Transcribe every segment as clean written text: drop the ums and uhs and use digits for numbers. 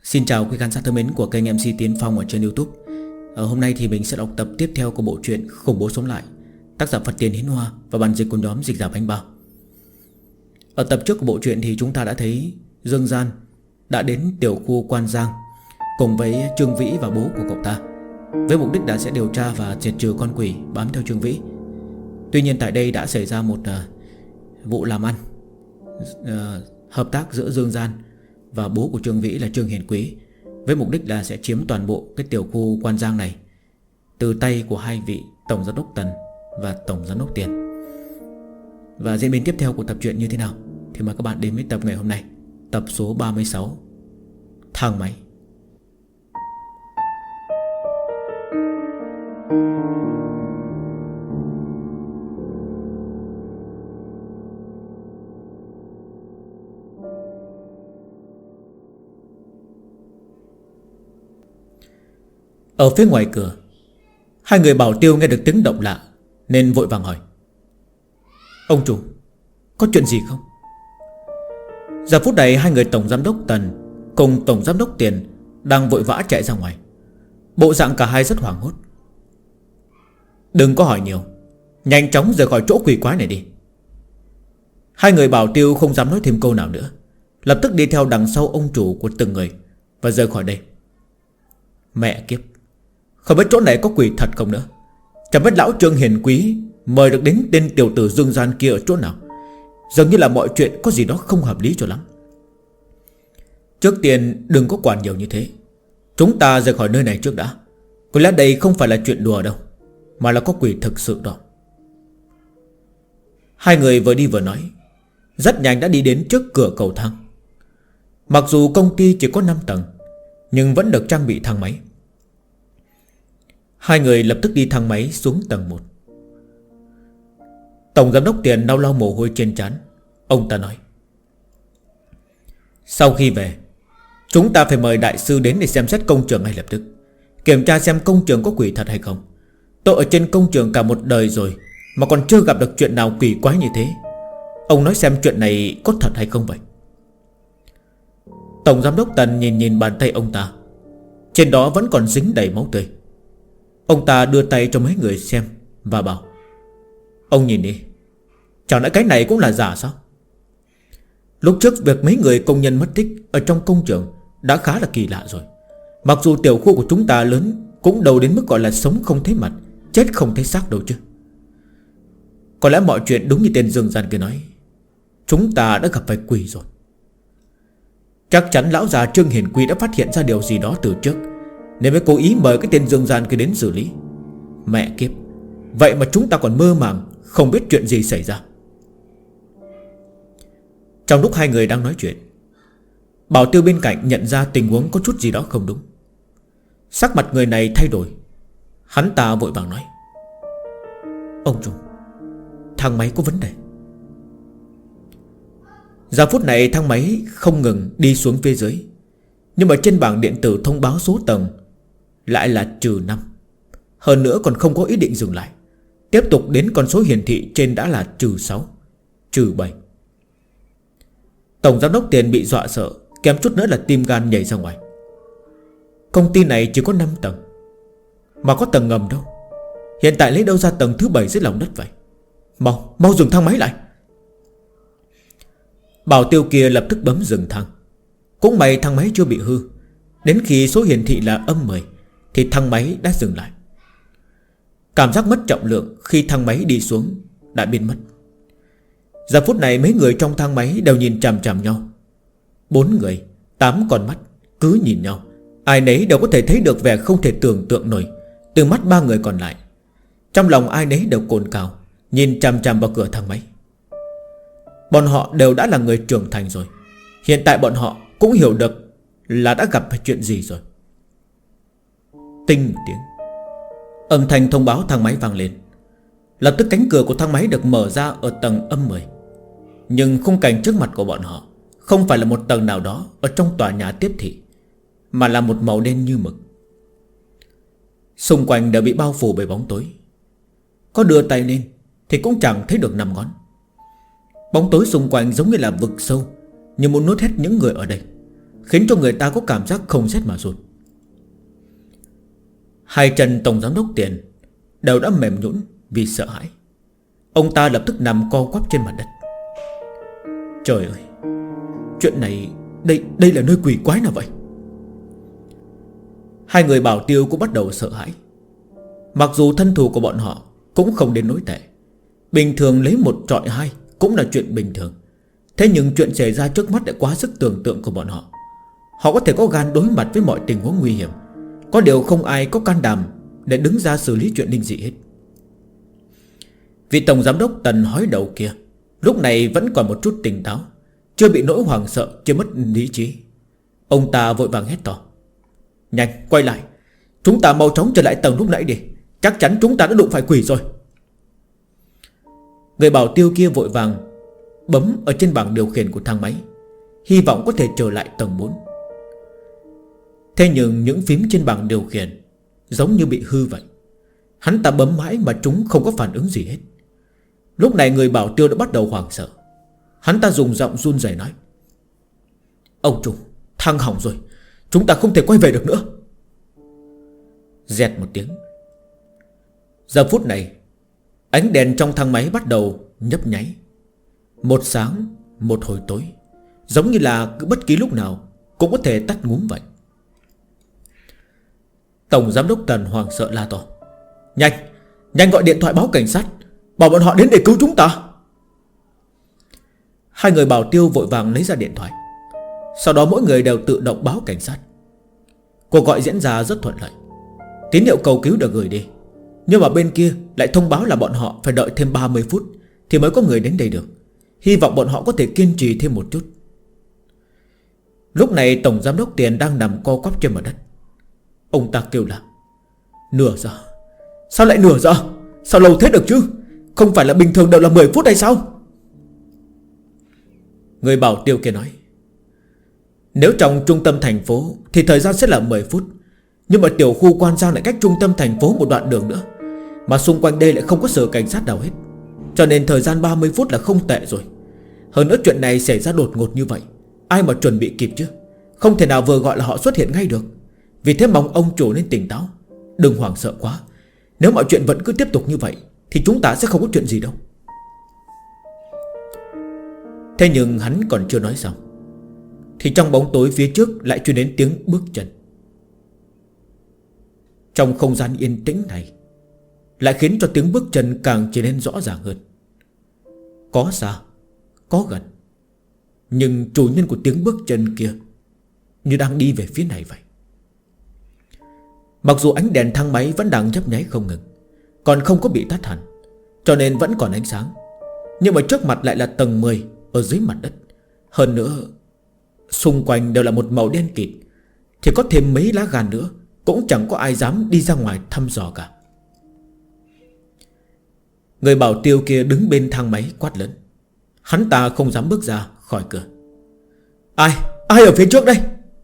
Xin chào quý khán giả thân mến của kênh MC Tiến Phong ở trên YouTube. Hôm nay thì mình sẽ đọc tập tiếp theo của bộ truyện Khủng Bố Sống Lại, tác giả Phật Tiền Hiến Hoa và bản dịch của nhóm Dịch Giả Bánh Bao. Ở tập trước của bộ truyện thì chúng ta đã thấy Dương Gian đã đến tiểu khu Quan Giang cùng với Trương Vĩ và bố của cậu ta, với mục đích là sẽ điều tra và diệt trừ con quỷ bám theo Trương Vĩ. Tuy nhiên tại đây đã xảy ra một vụ làm ăn hợp tác giữa Dương Gian và bố của Trương Vĩ là Trương Hiền Quý, với mục đích là sẽ chiếm toàn bộ cái tiểu khu Quan Giang này từ tay của hai vị Tổng Giám đốc Tần và Tổng Giám đốc Tiền. Và diễn biến tiếp theo của tập truyện như thế nào thì mời các bạn đến với tập ngày hôm nay, tập số 36, Thang Máy. Ở phía ngoài cửa, hai người bảo tiêu nghe được tiếng động lạ nên vội vàng hỏi: "Ông chủ, có chuyện gì không?" Giờ phút này hai người Tổng Giám đốc Tần cùng Tổng Giám đốc Tiền đang vội vã chạy ra ngoài. Bộ dạng cả hai rất hoảng hốt. "Đừng có hỏi nhiều, nhanh chóng rời khỏi chỗ quỷ quái này đi." Hai người bảo tiêu không dám nói thêm câu nào nữa, lập tức đi theo đằng sau ông chủ của từng người và rời khỏi đây. Mẹ kiếp, không biết chỗ này có quỷ thật không nữa. Chẳng biết lão Trương Hiền Quý mời được đến tên tiểu tử Dương Gian kia ở chỗ nào. Dường như là mọi chuyện có gì đó không hợp lý cho lắm. Trước tiên đừng có quản nhiều như thế, chúng ta rời khỏi nơi này trước đã. Có lẽ đây không phải là chuyện đùa đâu, mà là có quỷ thực sự đó. Hai người vừa đi vừa nói, rất nhanh đã đi đến trước cửa cầu thang. Mặc dù công ty chỉ có 5 tầng, nhưng vẫn được trang bị thang máy. Hai người lập tức đi thang máy xuống tầng 1. Tổng Giám đốc Tiền lau lau mồ hôi trên trán. Ông ta nói: "Sau khi về, chúng ta phải mời đại sư đến để xem xét công trường ngay lập tức, kiểm tra xem công trường có quỷ thật hay không. Tôi ở trên công trường cả một đời rồi mà còn chưa gặp được chuyện nào quỷ quái như thế. Ông nói xem chuyện này có thật hay không vậy?" Tổng Giám đốc Tần nhìn nhìn bàn tay ông ta, trên đó vẫn còn dính đầy máu tươi. Ông ta đưa tay cho mấy người xem và bảo: "Ông nhìn đi, chẳng lẽ cái này cũng là giả sao?" Lúc trước việc mấy người công nhân mất tích ở trong công trường đã khá là kỳ lạ rồi. Mặc dù tiểu khu của chúng ta lớn, cũng đâu đến mức gọi là sống không thấy mặt, chết không thấy xác đâu chứ. Có lẽ mọi chuyện đúng như tên Dương Gian kia nói, chúng ta đã gặp phải quỷ rồi. Chắc chắn lão già Trương Hiền Quý đã phát hiện ra điều gì đó từ trước, nên mới cố ý mời cái tên Dương Gian kia đến xử lý. Mẹ kiếp, vậy mà chúng ta còn mơ màng không biết chuyện gì xảy ra. Trong lúc hai người đang nói chuyện, bảo tiêu bên cạnh nhận ra tình huống có chút gì đó không đúng. Sắc mặt người này thay đổi. Hắn ta vội vàng nói: "Ông chủ, thang máy có vấn đề." Giờ phút này thang máy không ngừng đi xuống phía dưới, nhưng mà trên bảng điện tử thông báo số tầng lại là -5. Hơn nữa còn không có ý định dừng lại, tiếp tục đến con số hiển thị trên đã là -6, -7. Tổng Giám đốc Tiền bị dọa sợ, kém chút nữa là tim gan nhảy ra ngoài. Công ty này chỉ có 5 tầng, mà có tầng ngầm đâu. Hiện tại lấy đâu ra tầng thứ 7 dưới lòng đất vậy? Mau dừng thang máy lại. Bảo tiêu kia lập tức bấm dừng thang. Cũng may thang máy chưa bị hư. Đến khi số hiển thị là -10 thì thang máy đã dừng lại. Cảm giác mất trọng lượng khi thang máy đi xuống đã biến mất. Giờ phút này mấy người trong thang máy đều nhìn chằm chằm nhau. 4 người, 8 con mắt cứ nhìn nhau, ai nấy đều có thể thấy được vẻ không thể tưởng tượng nổi từ mắt 3 người còn lại. Trong lòng ai nấy đều cồn cào, nhìn chằm chằm vào cửa thang máy. Bọn họ đều đã là người trưởng thành rồi. Hiện tại bọn họ cũng hiểu được là đã gặp phải chuyện gì rồi. Tinh một tiếng, âm thanh thông báo thang máy vang lên. Lập tức cánh cửa của thang máy được mở ra ở tầng -10. Nhưng khung cảnh trước mặt của bọn họ không phải là một tầng nào đó ở trong tòa nhà tiếp thị, mà là một màu đen như mực. Xung quanh đều bị bao phủ bởi bóng tối. Có đưa tay lên thì cũng chẳng thấy được 5 ngón. Bóng tối xung quanh giống như là vực sâu, như muốn nuốt hết những người ở đây, khiến cho người ta có cảm giác không rét mà run. Hai chân tổng giám đốc Tiền đều đã mềm nhũn vì sợ hãi. Ông ta lập tức nằm co quắp trên mặt đất. Trời ơi, chuyện này, đây là nơi quỷ quái nào vậy? Hai người bảo tiêu cũng bắt đầu sợ hãi. Mặc dù thân thủ của bọn họ cũng không đến nỗi tệ, bình thường lấy 1 trọi 2 cũng là chuyện bình thường. Thế nhưng chuyện xảy ra trước mắt đã quá sức tưởng tượng của bọn họ. Họ có thể có gan đối mặt với mọi tình huống nguy hiểm, có điều không ai có can đảm để đứng ra xử lý chuyện linh dị hết. Vị tổng giám đốc Tần hói đầu kia lúc này vẫn còn một chút tỉnh táo, chưa bị nỗi hoảng sợ chưa mất lý trí. Ông ta vội vàng hét to: Nhanh quay lại, chúng ta mau chóng trở lại tầng lúc nãy đi, chắc chắn chúng ta đã đụng phải quỷ rồi. Người bảo tiêu kia vội vàng bấm ở trên bảng điều khiển của thang máy, hy vọng có thể trở lại tầng 4. Thế nhưng những phím trên bảng điều khiển giống như bị hư vậy. Hắn ta bấm mãi mà chúng không có phản ứng gì hết. Lúc này người bảo tiêu đã bắt đầu hoảng sợ. Hắn ta dùng giọng run rẩy nói: Ông chủ, thang hỏng rồi, chúng ta không thể quay về được nữa. Dẹt một tiếng. Giờ phút này ánh đèn trong thang máy bắt đầu nhấp nháy, một sáng một hồi tối, giống như là cứ bất kỳ lúc nào cũng có thể tắt ngúm vậy. Tổng giám đốc Tần hoảng sợ la to: Nhanh, nhanh gọi điện thoại báo cảnh sát, bảo bọn họ đến để cứu chúng ta. Hai người bảo tiêu vội vàng lấy ra điện thoại. Sau đó mỗi người đều tự động báo cảnh sát. Cuộc gọi diễn ra rất thuận lợi. Tín hiệu cầu cứu được gửi đi, nhưng mà bên kia lại thông báo là bọn họ phải đợi thêm 30 phút thì mới có người đến đây được. Hy vọng bọn họ có thể kiên trì thêm một chút. Lúc này tổng giám đốc Tiền đang nằm co quắp trên mặt đất. Ông ta kêu là: Nửa giờ? Sao lại nửa giờ? Sao lâu thế được chứ? Không phải là bình thường đều là 10 phút hay sao? Người bảo tiêu kia nói: Nếu trong trung tâm thành phố thì thời gian sẽ là 10 phút, nhưng mà tiểu khu Quan Giang lại cách trung tâm thành phố một đoạn đường nữa, mà xung quanh đây lại không có sở cảnh sát nào hết, cho nên thời gian 30 phút là không tệ rồi. Hơn nữa chuyện này xảy ra đột ngột như vậy, ai mà chuẩn bị kịp chứ? Không thể nào vừa gọi là họ xuất hiện ngay được. Vì thế mong ông chủ nên tỉnh táo, đừng hoảng sợ quá. Nếu mọi chuyện vẫn cứ tiếp tục như vậy thì chúng ta sẽ không có chuyện gì đâu. Thế nhưng hắn còn chưa nói xong thì trong bóng tối phía trước lại truyền đến tiếng bước chân. Trong không gian yên tĩnh này lại khiến cho tiếng bước chân càng trở nên rõ ràng hơn. Có xa, có gần, nhưng chủ nhân của tiếng bước chân kia như đang đi về phía này vậy. Mặc dù ánh đèn thang máy vẫn đang nhấp nháy không ngừng, còn không có bị tắt hẳn, cho nên vẫn còn ánh sáng, nhưng mà trước mặt lại là tầng 10 ở dưới mặt đất. Hơn nữa xung quanh đều là một màu đen kịt, thì có thêm mấy lá gan nữa cũng chẳng có ai dám đi ra ngoài thăm dò cả. Người bảo tiêu kia đứng bên thang máy quát lớn. Hắn ta không dám bước ra khỏi cửa. Ai ở phía trước đây?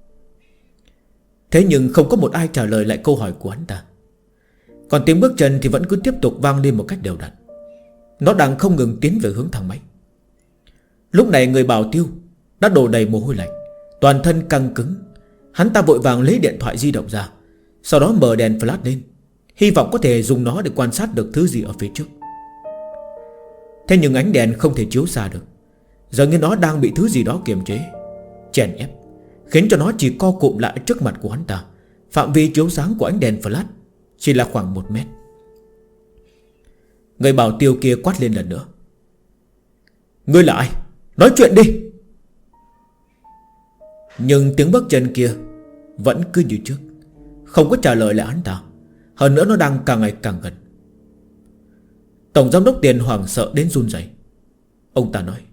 Thế nhưng không có một ai trả lời lại câu hỏi của hắn ta. Còn tiếng bước chân thì vẫn cứ tiếp tục vang lên một cách đều đặn. Nó đang không ngừng tiến về hướng thang máy. Lúc này người bảo tiêu đã đổ đầy mồ hôi lạnh, toàn thân căng cứng. Hắn ta vội vàng lấy điện thoại di động ra, sau đó mở đèn flash lên, hy vọng có thể dùng nó để quan sát được thứ gì ở phía trước. Thế nhưng ánh đèn không thể chiếu xa được. Dường như nó đang bị thứ gì đó kiềm chế, chèn ép, khiến cho nó chỉ co cụm lại trước mặt của hắn ta. Phạm vi chiếu sáng của ánh đèn flash chỉ là khoảng 1 mét. Người bảo tiêu kia quát lên lần nữa. Ngươi là ai? Nói chuyện đi. Nhưng tiếng bước chân kia vẫn cứ như trước, không có trả lời lại hắn ta. Hơn nữa nó đang càng ngày càng gần. Tổng giám đốc Tiền hoảng sợ đến run rẩy. Ông ta nói: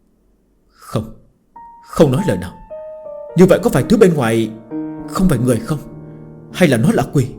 Không nói lời nào. Như vậy có phải thứ bên ngoài không phải người không? Hay là nó là quỷ?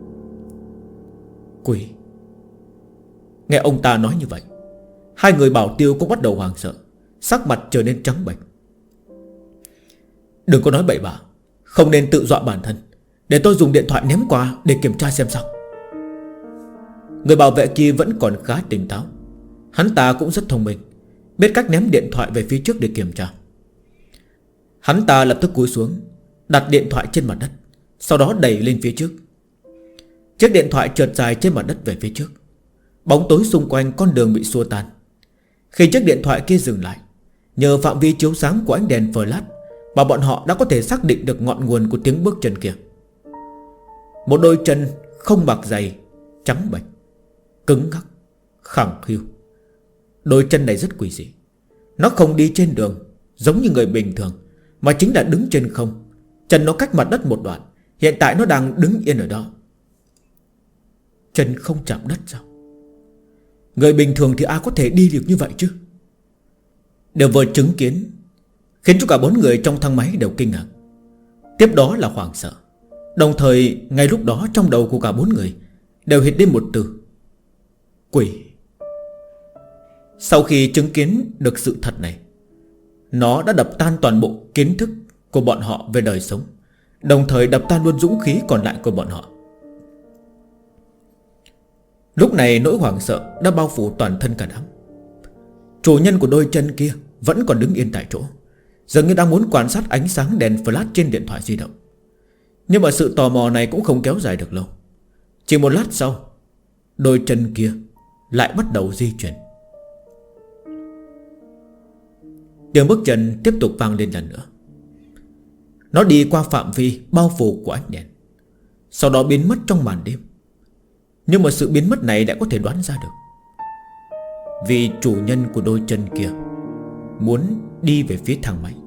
Quỷ? Nghe ông ta nói như vậy, hai người bảo tiêu cũng bắt đầu hoảng sợ, sắc mặt trở nên trắng bệch. Đừng có nói bậy bạ, không nên tự dọa bản thân. Để tôi dùng điện thoại ném qua để kiểm tra xem sao. Người bảo vệ kia vẫn còn khá tỉnh táo. Hắn ta cũng rất thông minh, biết cách ném điện thoại về phía trước để kiểm tra. Hắn ta lập tức cúi xuống, đặt điện thoại trên mặt đất, sau đó đẩy lên phía trước. Chiếc điện thoại trượt dài trên mặt đất về phía trước. Bóng tối xung quanh con đường bị xua tan. Khi chiếc điện thoại kia dừng lại, nhờ phạm vi chiếu sáng của ánh đèn flash mà bọn họ đã có thể xác định được ngọn nguồn của tiếng bước chân kia. Một đôi chân không mặc giày, trắng bệch, cứng ngắc, khẳng khiu. Đôi chân này rất quỷ dị. Nó không đi trên đường giống như người bình thường, mà chính là đứng trên không. Chân nó cách mặt đất một đoạn. Hiện tại nó đang đứng yên ở đó. Chân không chạm đất sao? Người bình thường thì ai có thể đi được như vậy chứ? Đều vừa chứng kiến khiến cho cả 4 người trong thang máy đều kinh ngạc. Tiếp đó là hoảng sợ. Đồng thời ngay lúc đó trong đầu của cả 4 người đều hiện lên một từ: quỷ. Sau khi chứng kiến được sự thật này, nó đã đập tan toàn bộ kiến thức của bọn họ về đời sống, đồng thời đập tan luôn dũng khí còn lại của bọn họ. Lúc này nỗi hoảng sợ đã bao phủ toàn thân cả đám. Chủ nhân của đôi chân kia vẫn còn đứng yên tại chỗ, dường như đang muốn quan sát ánh sáng đèn flash trên điện thoại di động. Nhưng mà sự tò mò này cũng không kéo dài được lâu. Chỉ một lát sau, đôi chân kia lại bắt đầu di chuyển. Tiếng bước chân tiếp tục vang lên lần nữa. Nó đi qua phạm vi bao phủ của ánh đèn, sau đó biến mất trong màn đêm. Nhưng mà sự biến mất này đã có thể đoán ra được, vì chủ nhân của đôi chân kia muốn đi về phía thang máy.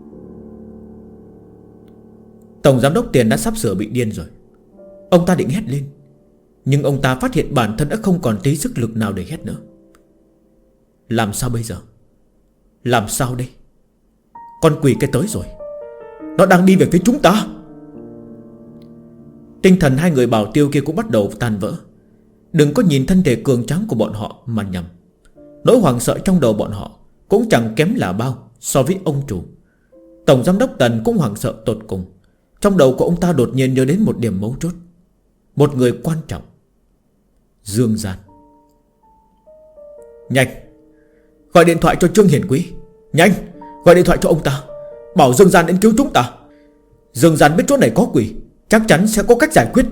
Tổng giám đốc Tiền đã sắp sửa bị điên rồi. Ông ta định hét lên, nhưng ông ta phát hiện bản thân đã không còn tí sức lực nào để hét nữa. Làm sao bây giờ? Làm sao đây? Con quỷ kia tới rồi. Nó đang đi về phía chúng ta. Tinh thần hai người bảo tiêu kia cũng bắt đầu tan vỡ. Đừng có nhìn thân thể cường tráng của bọn họ mà nhầm. Nỗi hoảng sợ trong đầu bọn họ cũng chẳng kém là bao so với ông chủ. Tổng giám đốc Tần cũng hoảng sợ tột cùng. Trong đầu của ông ta đột nhiên nhớ đến một điểm mấu chốt, một người quan trọng: Dương Gian. Nhanh, gọi điện thoại cho Trương Hiển Quý. Nhanh, gọi điện thoại cho ông ta, bảo Dương Gian đến cứu chúng ta. Dương Gian biết chỗ này có quỷ, chắc chắn sẽ có cách giải quyết.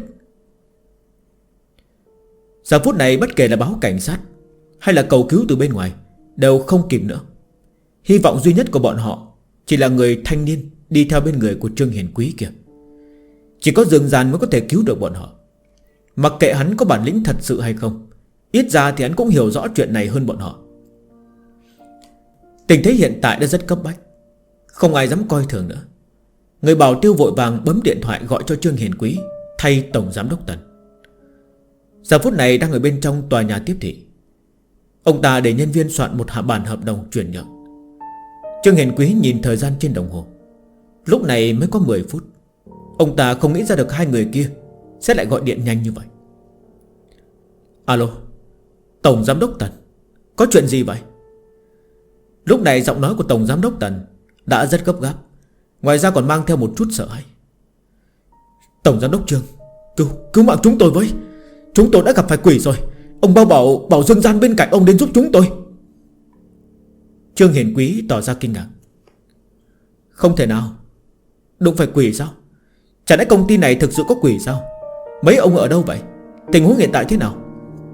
Giờ phút này bất kể là báo cảnh sát hay là cầu cứu từ bên ngoài đều không kịp nữa. Hy vọng duy nhất của bọn họ chỉ là người thanh niên đi theo bên người của Trương Hiển Quý kìa. Chỉ có Dương Gian mới có thể cứu được bọn họ. Mặc kệ hắn có bản lĩnh thật sự hay không, ít ra thì hắn cũng hiểu rõ chuyện này hơn bọn họ. Tình thế hiện tại đã rất cấp bách, không ai dám coi thường nữa. Người bảo tiêu vội vàng bấm điện thoại gọi cho Trương Hiển Quý thay Tổng giám đốc Tần. Giờ phút này đang ở bên trong tòa nhà tiếp thị. Ông ta để nhân viên soạn một bản hợp đồng chuyển nhượng. Trương Hiển Quý nhìn thời gian trên đồng hồ. Lúc này mới có 10 phút. Ông ta không nghĩ ra được hai người kia sẽ lại gọi điện nhanh như vậy. Alo, Tổng giám đốc Tần, có chuyện gì vậy? Lúc này giọng nói của Tổng giám đốc Tần đã rất gấp gáp, ngoài ra còn mang theo một chút sợ hãi. Tổng giám đốc Trương, cứu mạng chúng tôi với. Chúng tôi đã gặp phải quỷ rồi. Ông bảo Dương Gian bên cạnh ông đến giúp chúng tôi. Trương Hiển Quý tỏ ra kinh ngạc. Không thể nào, đụng phải quỷ sao? Chả lẽ công ty này thực sự có quỷ sao? Mấy ông ở đâu vậy? Tình huống hiện tại thế nào?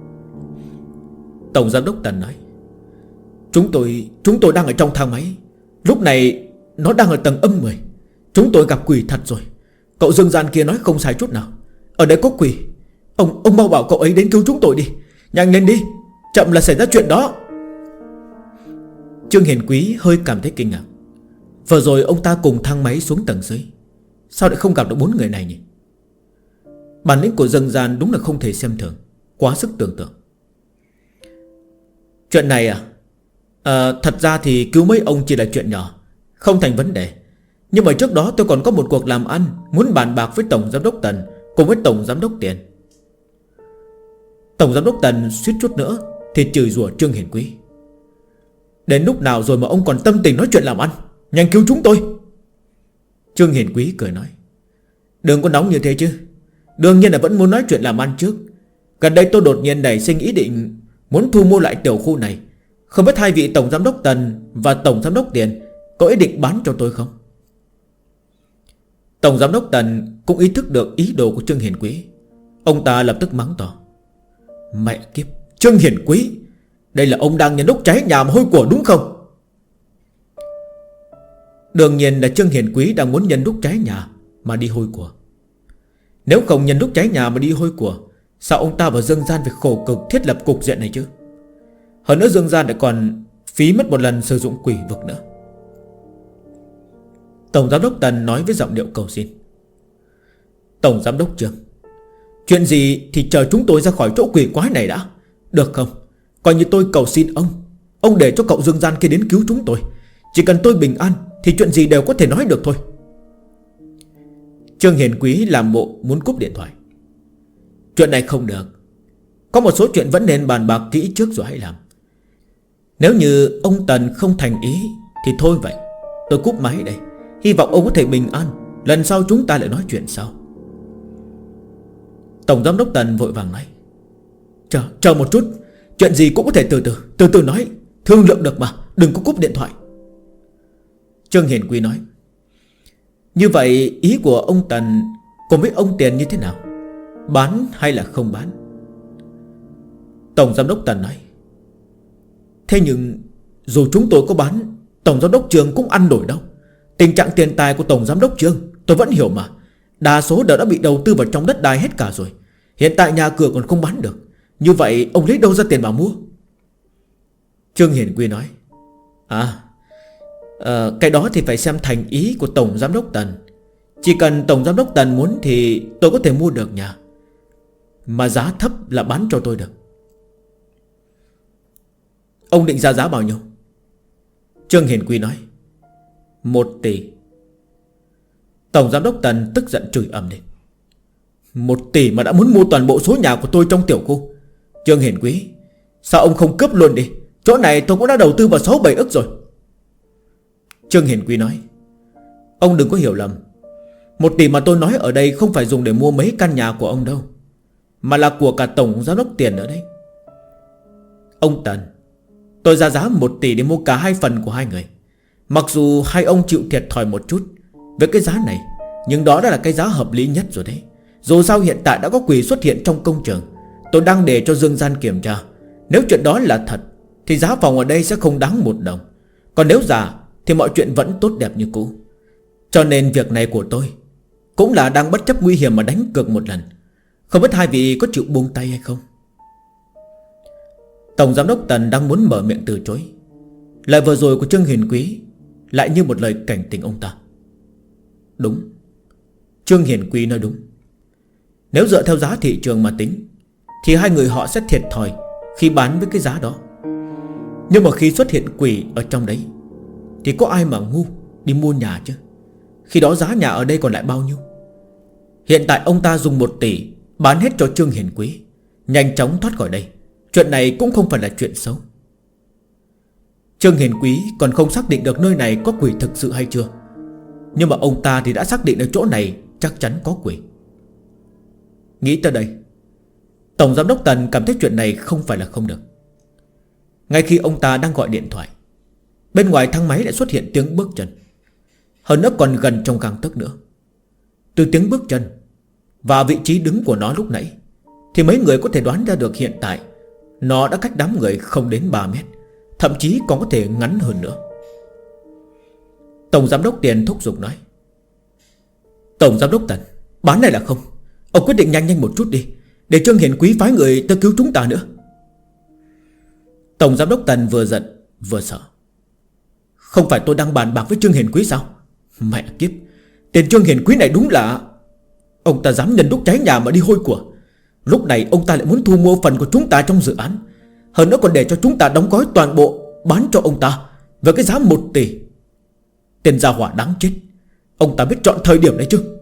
Tổng giám đốc Tần nói, Chúng tôi đang ở trong thang máy. Lúc này nó đang ở tầng âm 10. Chúng tôi gặp quỷ thật rồi. Cậu Dương Gian kia nói không sai chút nào. Ở đây có quỷ. Ông mau bảo cậu ấy đến cứu chúng tôi đi. Nhanh lên đi, chậm là xảy ra chuyện đó. Trương Hiển Quý hơi cảm thấy kinh ngạc. Vừa rồi ông ta cùng thang máy xuống tầng dưới, sao lại không gặp được 4 người này nhỉ? Bản lĩnh của Dương Gian đúng là không thể xem thường, quá sức tưởng tượng. Chuyện này thật ra thì cứu mấy ông chỉ là chuyện nhỏ, không thành vấn đề. Nhưng mà trước đó tôi còn có một cuộc làm ăn, muốn bàn bạc với Tổng giám đốc Tần cùng với Tổng giám đốc Tiền. Tổng giám đốc Tần suýt chút nữa thì chửi rủa Trương Hiển Quý. Đến lúc nào rồi mà ông còn tâm tình nói chuyện làm ăn? Nhanh cứu chúng tôi. Trương Hiển Quý cười nói, đừng có nóng như thế chứ. Đương nhiên là vẫn muốn nói chuyện làm ăn trước. Gần đây tôi đột nhiên nảy sinh ý định muốn thu mua lại tiểu khu này. Không biết hai vị Tổng giám đốc Tần và Tổng giám đốc Tiền có ý định bán cho tôi không? Tổng giám đốc Tần cũng ý thức được ý đồ của Trương Hiền Quý. Ông ta lập tức mắng to: Mẹ kiếp, Trương Hiền Quý, đây là ông đang nhân lúc cháy nhà mà hôi của đúng không? Đương nhiên là Trương Hiền Quý đang muốn nhân lúc cháy nhà mà đi hôi của. Nếu không nhân lúc cháy nhà mà đi hôi của, sao ông ta và Dương Gian phải khổ cực thiết lập cục diện này chứ? Hơn nữa Dương Gian lại còn phí mất một lần sử dụng quỷ vực nữa. Tổng giám đốc Tần nói với giọng điệu cầu xin: Tổng giám đốc Trương, chuyện gì thì chờ chúng tôi ra khỏi chỗ quỷ quái này đã, được không? Coi như tôi cầu xin ông để cho cậu Dương Gian kia đến cứu chúng tôi. Chỉ cần tôi bình an thì chuyện gì đều có thể nói được thôi. Trương Hiền Quý làm bộ muốn cúp điện thoại. Chuyện này không được, có một số chuyện vẫn nên bàn bạc kỹ trước rồi hãy làm. Nếu như ông Tần không thành ý thì thôi vậy, tôi cúp máy đây. Hy vọng ông có thể bình an, lần sau chúng ta lại nói chuyện sau. Tổng giám đốc Tần vội vàng nói: Chờ một chút, chuyện gì cũng có thể từ từ nói, thương lượng được mà, đừng có cúp điện thoại. Trương Hiền Quý nói: Như vậy ý của ông Tần cùng với ông Tiền như thế nào? Bán hay là không bán? Tổng giám đốc Tần nói: Thế nhưng dù chúng tôi có bán, Tổng giám đốc Trương cũng ăn nổi đâu. Tình trạng tiền tài của Tổng giám đốc Trương tôi vẫn hiểu mà. Đa số đều đã bị đầu tư vào trong đất đai hết cả rồi. Hiện tại nhà cửa còn không bán được. Như vậy ông lấy đâu ra tiền mà mua? Trương Hiền Quy nói: cái đó thì phải xem thành ý của Tổng giám đốc Tần. Chỉ cần Tổng giám đốc Tần muốn thì tôi có thể mua được nhà, mà giá thấp là bán cho tôi được. Ông định ra giá bao nhiêu? Trương Hiền Quy nói: 1 tỷ. Tổng giám đốc Tần tức giận chửi ầm lên: 1 tỷ mà đã muốn mua toàn bộ số nhà của tôi trong tiểu khu. Trương Hiền Quý, sao ông không cướp luôn đi? Chỗ này tôi cũng đã đầu tư vào 6-7 ức rồi. Trương Hiền Quý nói: Ông đừng có hiểu lầm, 1 tỷ mà tôi nói ở đây không phải dùng để mua mấy căn nhà của ông đâu, mà là của cả Tổng giám đốc Tiền ở đây. Ông Tần, tôi ra giá 1 tỷ để mua cả 2 phần của 2 người. Mặc dù hai ông chịu thiệt thòi một chút với cái giá này, nhưng đó đã là cái giá hợp lý nhất rồi đấy. Dù sao hiện tại đã có quỷ xuất hiện trong công trường. Tôi đang để cho Dương Gian kiểm tra. Nếu chuyện đó là thật thì giá phòng ở đây sẽ không đáng 1 đồng. Còn nếu giả thì mọi chuyện vẫn tốt đẹp như cũ. Cho nên việc này của tôi cũng là đang bất chấp nguy hiểm mà đánh cược một lần. Không biết hai vị có chịu buông tay hay không? Tổng giám đốc Tần đang muốn mở miệng từ chối. Lời vừa rồi của Trương Hiền Quý lại như một lời cảnh tỉnh ông ta. Đúng, Trương Hiền Quý nói đúng. Nếu dựa theo giá thị trường mà tính thì hai người họ sẽ thiệt thòi khi bán với cái giá đó. Nhưng mà khi xuất hiện quỷ ở trong đấy thì có ai mà ngu đi mua nhà chứ? Khi đó giá nhà ở đây còn lại bao nhiêu? Hiện tại ông ta dùng 1 tỷ bán hết cho Trương Hiền Quý, nhanh chóng thoát khỏi đây. Chuyện này cũng không phải là chuyện xấu. Trương Hiền Quý còn không xác định được nơi này có quỷ thực sự hay chưa, nhưng mà ông ta thì đã xác định được chỗ này chắc chắn có quỷ. Nghĩ tới đây, Tổng giám đốc Tần cảm thấy chuyện này không phải là không được. Ngay khi ông ta đang gọi điện thoại, bên ngoài thang máy lại xuất hiện tiếng bước chân, hơn nữa còn gần trong gang tấc nữa. Từ tiếng bước chân và vị trí đứng của nó lúc nãy thì mấy người có thể đoán ra được hiện tại nó đã cách đám người không đến 3 mét, thậm chí còn có thể ngắn hơn nữa. Tổng giám đốc Tiền thúc giục nói: Tổng giám đốc Tần, bán này là không. Ông quyết định nhanh một chút đi, để Trương Hiền Quý phái người tới cứu chúng ta nữa. Tổng giám đốc Tần vừa giận vừa sợ. Không phải tôi đang bàn bạc với Trương Hiền Quý sao? Mẹ kiếp, tên Trương Hiền Quý này đúng là... Ông ta dám nhân lúc cháy nhà mà đi hôi của. Lúc này ông ta lại muốn thu mua phần của chúng ta trong dự án, hơn nữa còn để cho chúng ta đóng gói toàn bộ bán cho ông ta với cái giá 1 tỷ. Tên gia hỏa đáng chết, ông ta biết chọn thời điểm đấy chứ?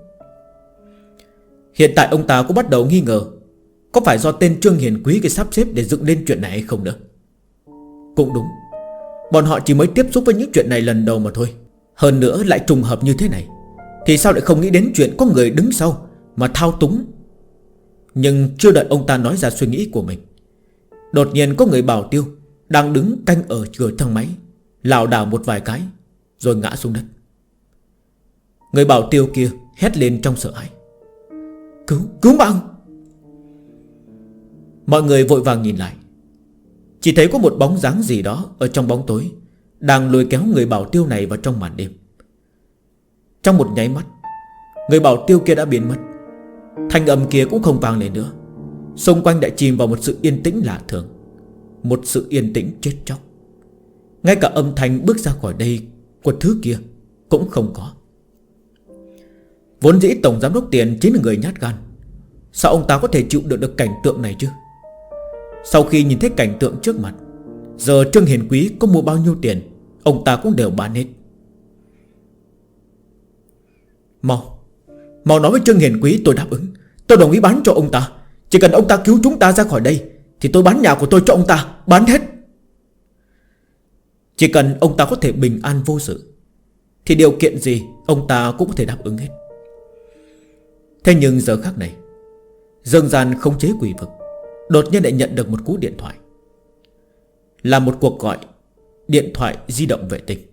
Hiện tại ông ta cũng bắt đầu nghi ngờ có phải do tên Trương Hiền Quý cái sắp xếp để dựng lên chuyện này hay không nữa. Cũng đúng, bọn họ chỉ mới tiếp xúc với những chuyện này lần đầu mà thôi. Hơn nữa lại trùng hợp như thế này, thì sao lại không nghĩ đến chuyện có người đứng sau mà thao túng. Nhưng chưa đợi ông ta nói ra suy nghĩ của mình, đột nhiên có người bảo tiêu đang đứng canh ở cửa thang máy lảo đảo một vài cái rồi ngã xuống đất. Người bảo tiêu kia hét lên trong sợ hãi: Cứu mạng! Mọi người vội vàng nhìn lại, chỉ thấy có một bóng dáng gì đó ở trong bóng tối đang lôi kéo người bảo tiêu này vào trong màn đêm. Trong một nháy mắt, người bảo tiêu kia đã biến mất. Thanh âm kia cũng không vang lên nữa. Xung quanh đã chìm vào một sự yên tĩnh lạ thường, một sự yên tĩnh chết chóc. Ngay cả âm thanh bước ra khỏi đây của thứ kia cũng không có. Vốn dĩ tổng giám đốc Tiền chính là người nhát gan, sao ông ta có thể chịu được cảnh tượng này chứ? Sau khi nhìn thấy cảnh tượng trước mặt, giờ Trương Hiền Quý có mua bao nhiêu tiền ông ta cũng đều bán hết. Mau nói với Trương Hiền Quý tôi đáp ứng, tôi đồng ý bán cho ông ta. Chỉ cần ông ta cứu chúng ta ra khỏi đây thì tôi bán nhà của tôi cho ông ta, bán hết. Chỉ cần ông ta có thể bình an vô sự thì điều kiện gì ông ta cũng có thể đáp ứng hết. Thế nhưng giờ khắc này, Dương Gian khống chế quỷ vực đột nhiên lại nhận được một cú điện thoại. Là một cuộc gọi điện thoại di động vệ tinh.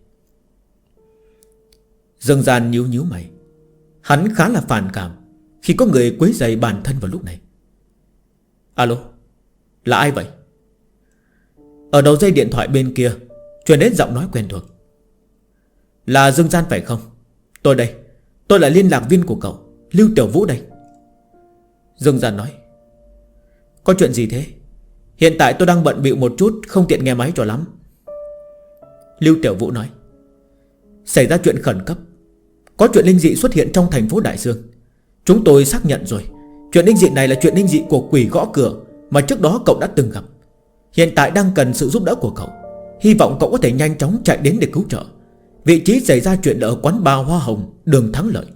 Dương Gian nhíu mày. Hắn khá là phản cảm khi có người quấy rầy bản thân vào lúc này. Alo, là ai vậy? Ở đầu dây điện thoại bên kia truyền đến giọng nói quen thuộc. Là Dương Gian phải không? Tôi đây, tôi là liên lạc viên của cậu, Lưu Tiểu Vũ đây. Dương Gian nói: Có chuyện gì thế? Hiện tại tôi đang bận bịu một chút, không tiện nghe máy cho lắm. Lưu Tiểu Vũ nói: Xảy ra chuyện khẩn cấp, có chuyện linh dị xuất hiện trong thành phố Đại Dương. Chúng tôi xác nhận rồi, chuyện linh dị này là chuyện linh dị của quỷ gõ cửa mà trước đó cậu đã từng gặp. Hiện tại đang cần sự giúp đỡ của cậu, hy vọng cậu có thể nhanh chóng chạy đến để cứu trợ. Vị trí xảy ra chuyện là ở quán bar Hoa Hồng, đường Thắng Lợi.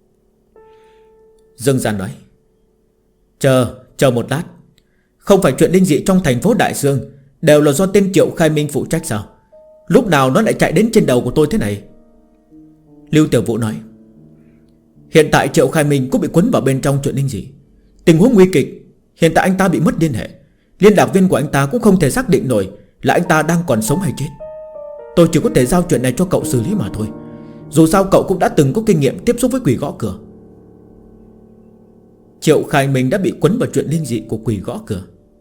Dương Gian nói: Chờ một lát. Không phải chuyện linh dị trong thành phố Đại Dương đều là do tên Triệu Khai Minh phụ trách sao? Lúc nào nó lại chạy đến trên đầu của tôi thế này? Lưu Tiểu Vũ nói: Hiện tại Triệu Khai Minh cũng bị cuốn vào bên trong chuyện linh dị, tình huống nguy kịch. Hiện tại anh ta bị mất liên hệ, liên lạc viên của anh ta cũng không thể xác định nổi là anh ta đang còn sống hay chết. Tôi chỉ có thể giao chuyện này cho cậu xử lý mà thôi. Dù sao cậu cũng đã từng có kinh nghiệm tiếp xúc với quỷ gõ cửa. Triệu Khai Minh đã bị cuốn vào chuyện linh dị của quỷ gõ cửa.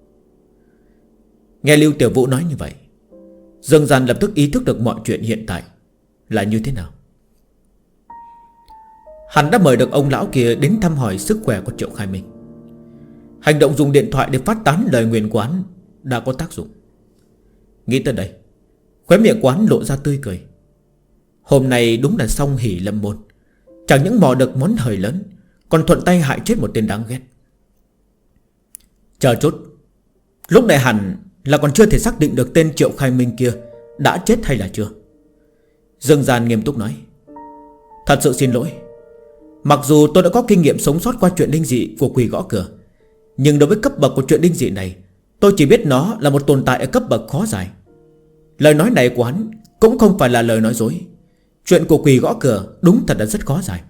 Nghe Lưu Tiểu Vũ nói như vậy, Dương Gian lập tức ý thức được mọi chuyện hiện tại là như thế nào. Hắn đã mời được ông lão kia đến thăm hỏi sức khỏe của Triệu Khai Minh. Hành động dùng điện thoại để phát tán lời nguyền quán đã có tác dụng. Nghĩ tới đây, khóe miệng quán lộ ra tươi cười. Hôm nay đúng là song hỷ lâm môn, chẳng những mò được món hời lớn, còn thuận tay hại chết một tên đáng ghét. Chờ chút, lúc này hẳn là còn chưa thể xác định được tên Triệu Khai Minh kia đã chết hay là chưa. Dương Gian nghiêm túc nói: Thật sự xin lỗi, mặc dù tôi đã có kinh nghiệm sống sót qua chuyện linh dị của quỷ gõ cửa, nhưng đối với cấp bậc của chuyện linh dị này, tôi chỉ biết nó là một tồn tại ở cấp bậc khó giải. Lời nói này của hắn cũng không phải là lời nói dối. Chuyện của quỷ gõ cửa đúng thật là rất khó giải.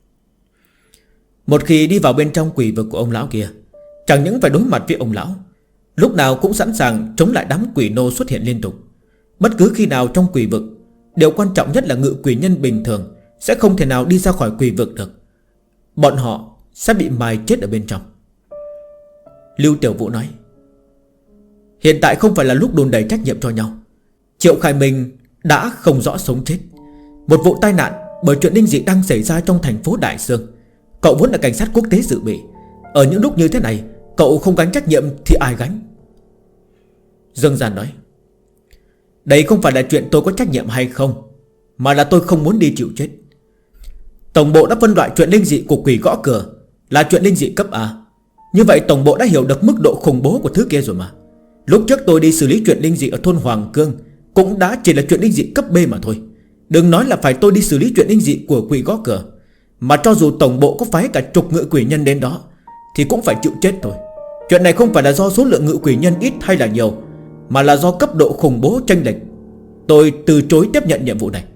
Một khi đi vào bên trong quỷ vực của ông lão kia, chẳng những phải đối mặt với ông lão, lúc nào cũng sẵn sàng chống lại đám quỷ nô xuất hiện liên tục. Bất cứ khi nào trong quỷ vực, điều quan trọng nhất là ngự quỷ nhân bình thường sẽ không thể nào đi ra khỏi quỷ vực được. Bọn họ sẽ bị mài chết ở bên trong. Lưu Tiểu Vũ nói: Hiện tại không phải là lúc đùn đẩy trách nhiệm cho nhau. Triệu Khai Minh đã không rõ sống chết. Một vụ tai nạn bởi chuyện linh dị đang xảy ra trong thành phố Đại Dương. Cậu vốn là cảnh sát quốc tế dự bị, ở những lúc như thế này cậu không gánh trách nhiệm thì ai gánh? Dương Gian nói: Đây không phải là chuyện tôi có trách nhiệm hay không, mà là tôi không muốn đi chịu chết. Tổng bộ đã phân loại chuyện linh dị của quỷ gõ cửa là chuyện linh dị cấp A. Như vậy tổng bộ đã hiểu được mức độ khủng bố của thứ kia rồi mà. Lúc trước tôi đi xử lý chuyện linh dị ở thôn Hoàng Cương cũng đã chỉ là chuyện linh dị cấp B mà thôi. Đừng nói là phải tôi đi xử lý chuyện linh dị của quỷ gõ cửa, mà cho dù tổng bộ có phái cả chục ngự quỷ nhân đến đó thì cũng phải chịu chết thôi. Chuyện này không phải là do số lượng ngự quỷ nhân ít hay là nhiều, mà là do cấp độ khủng bố chênh lệch. Tôi từ chối tiếp nhận nhiệm vụ này.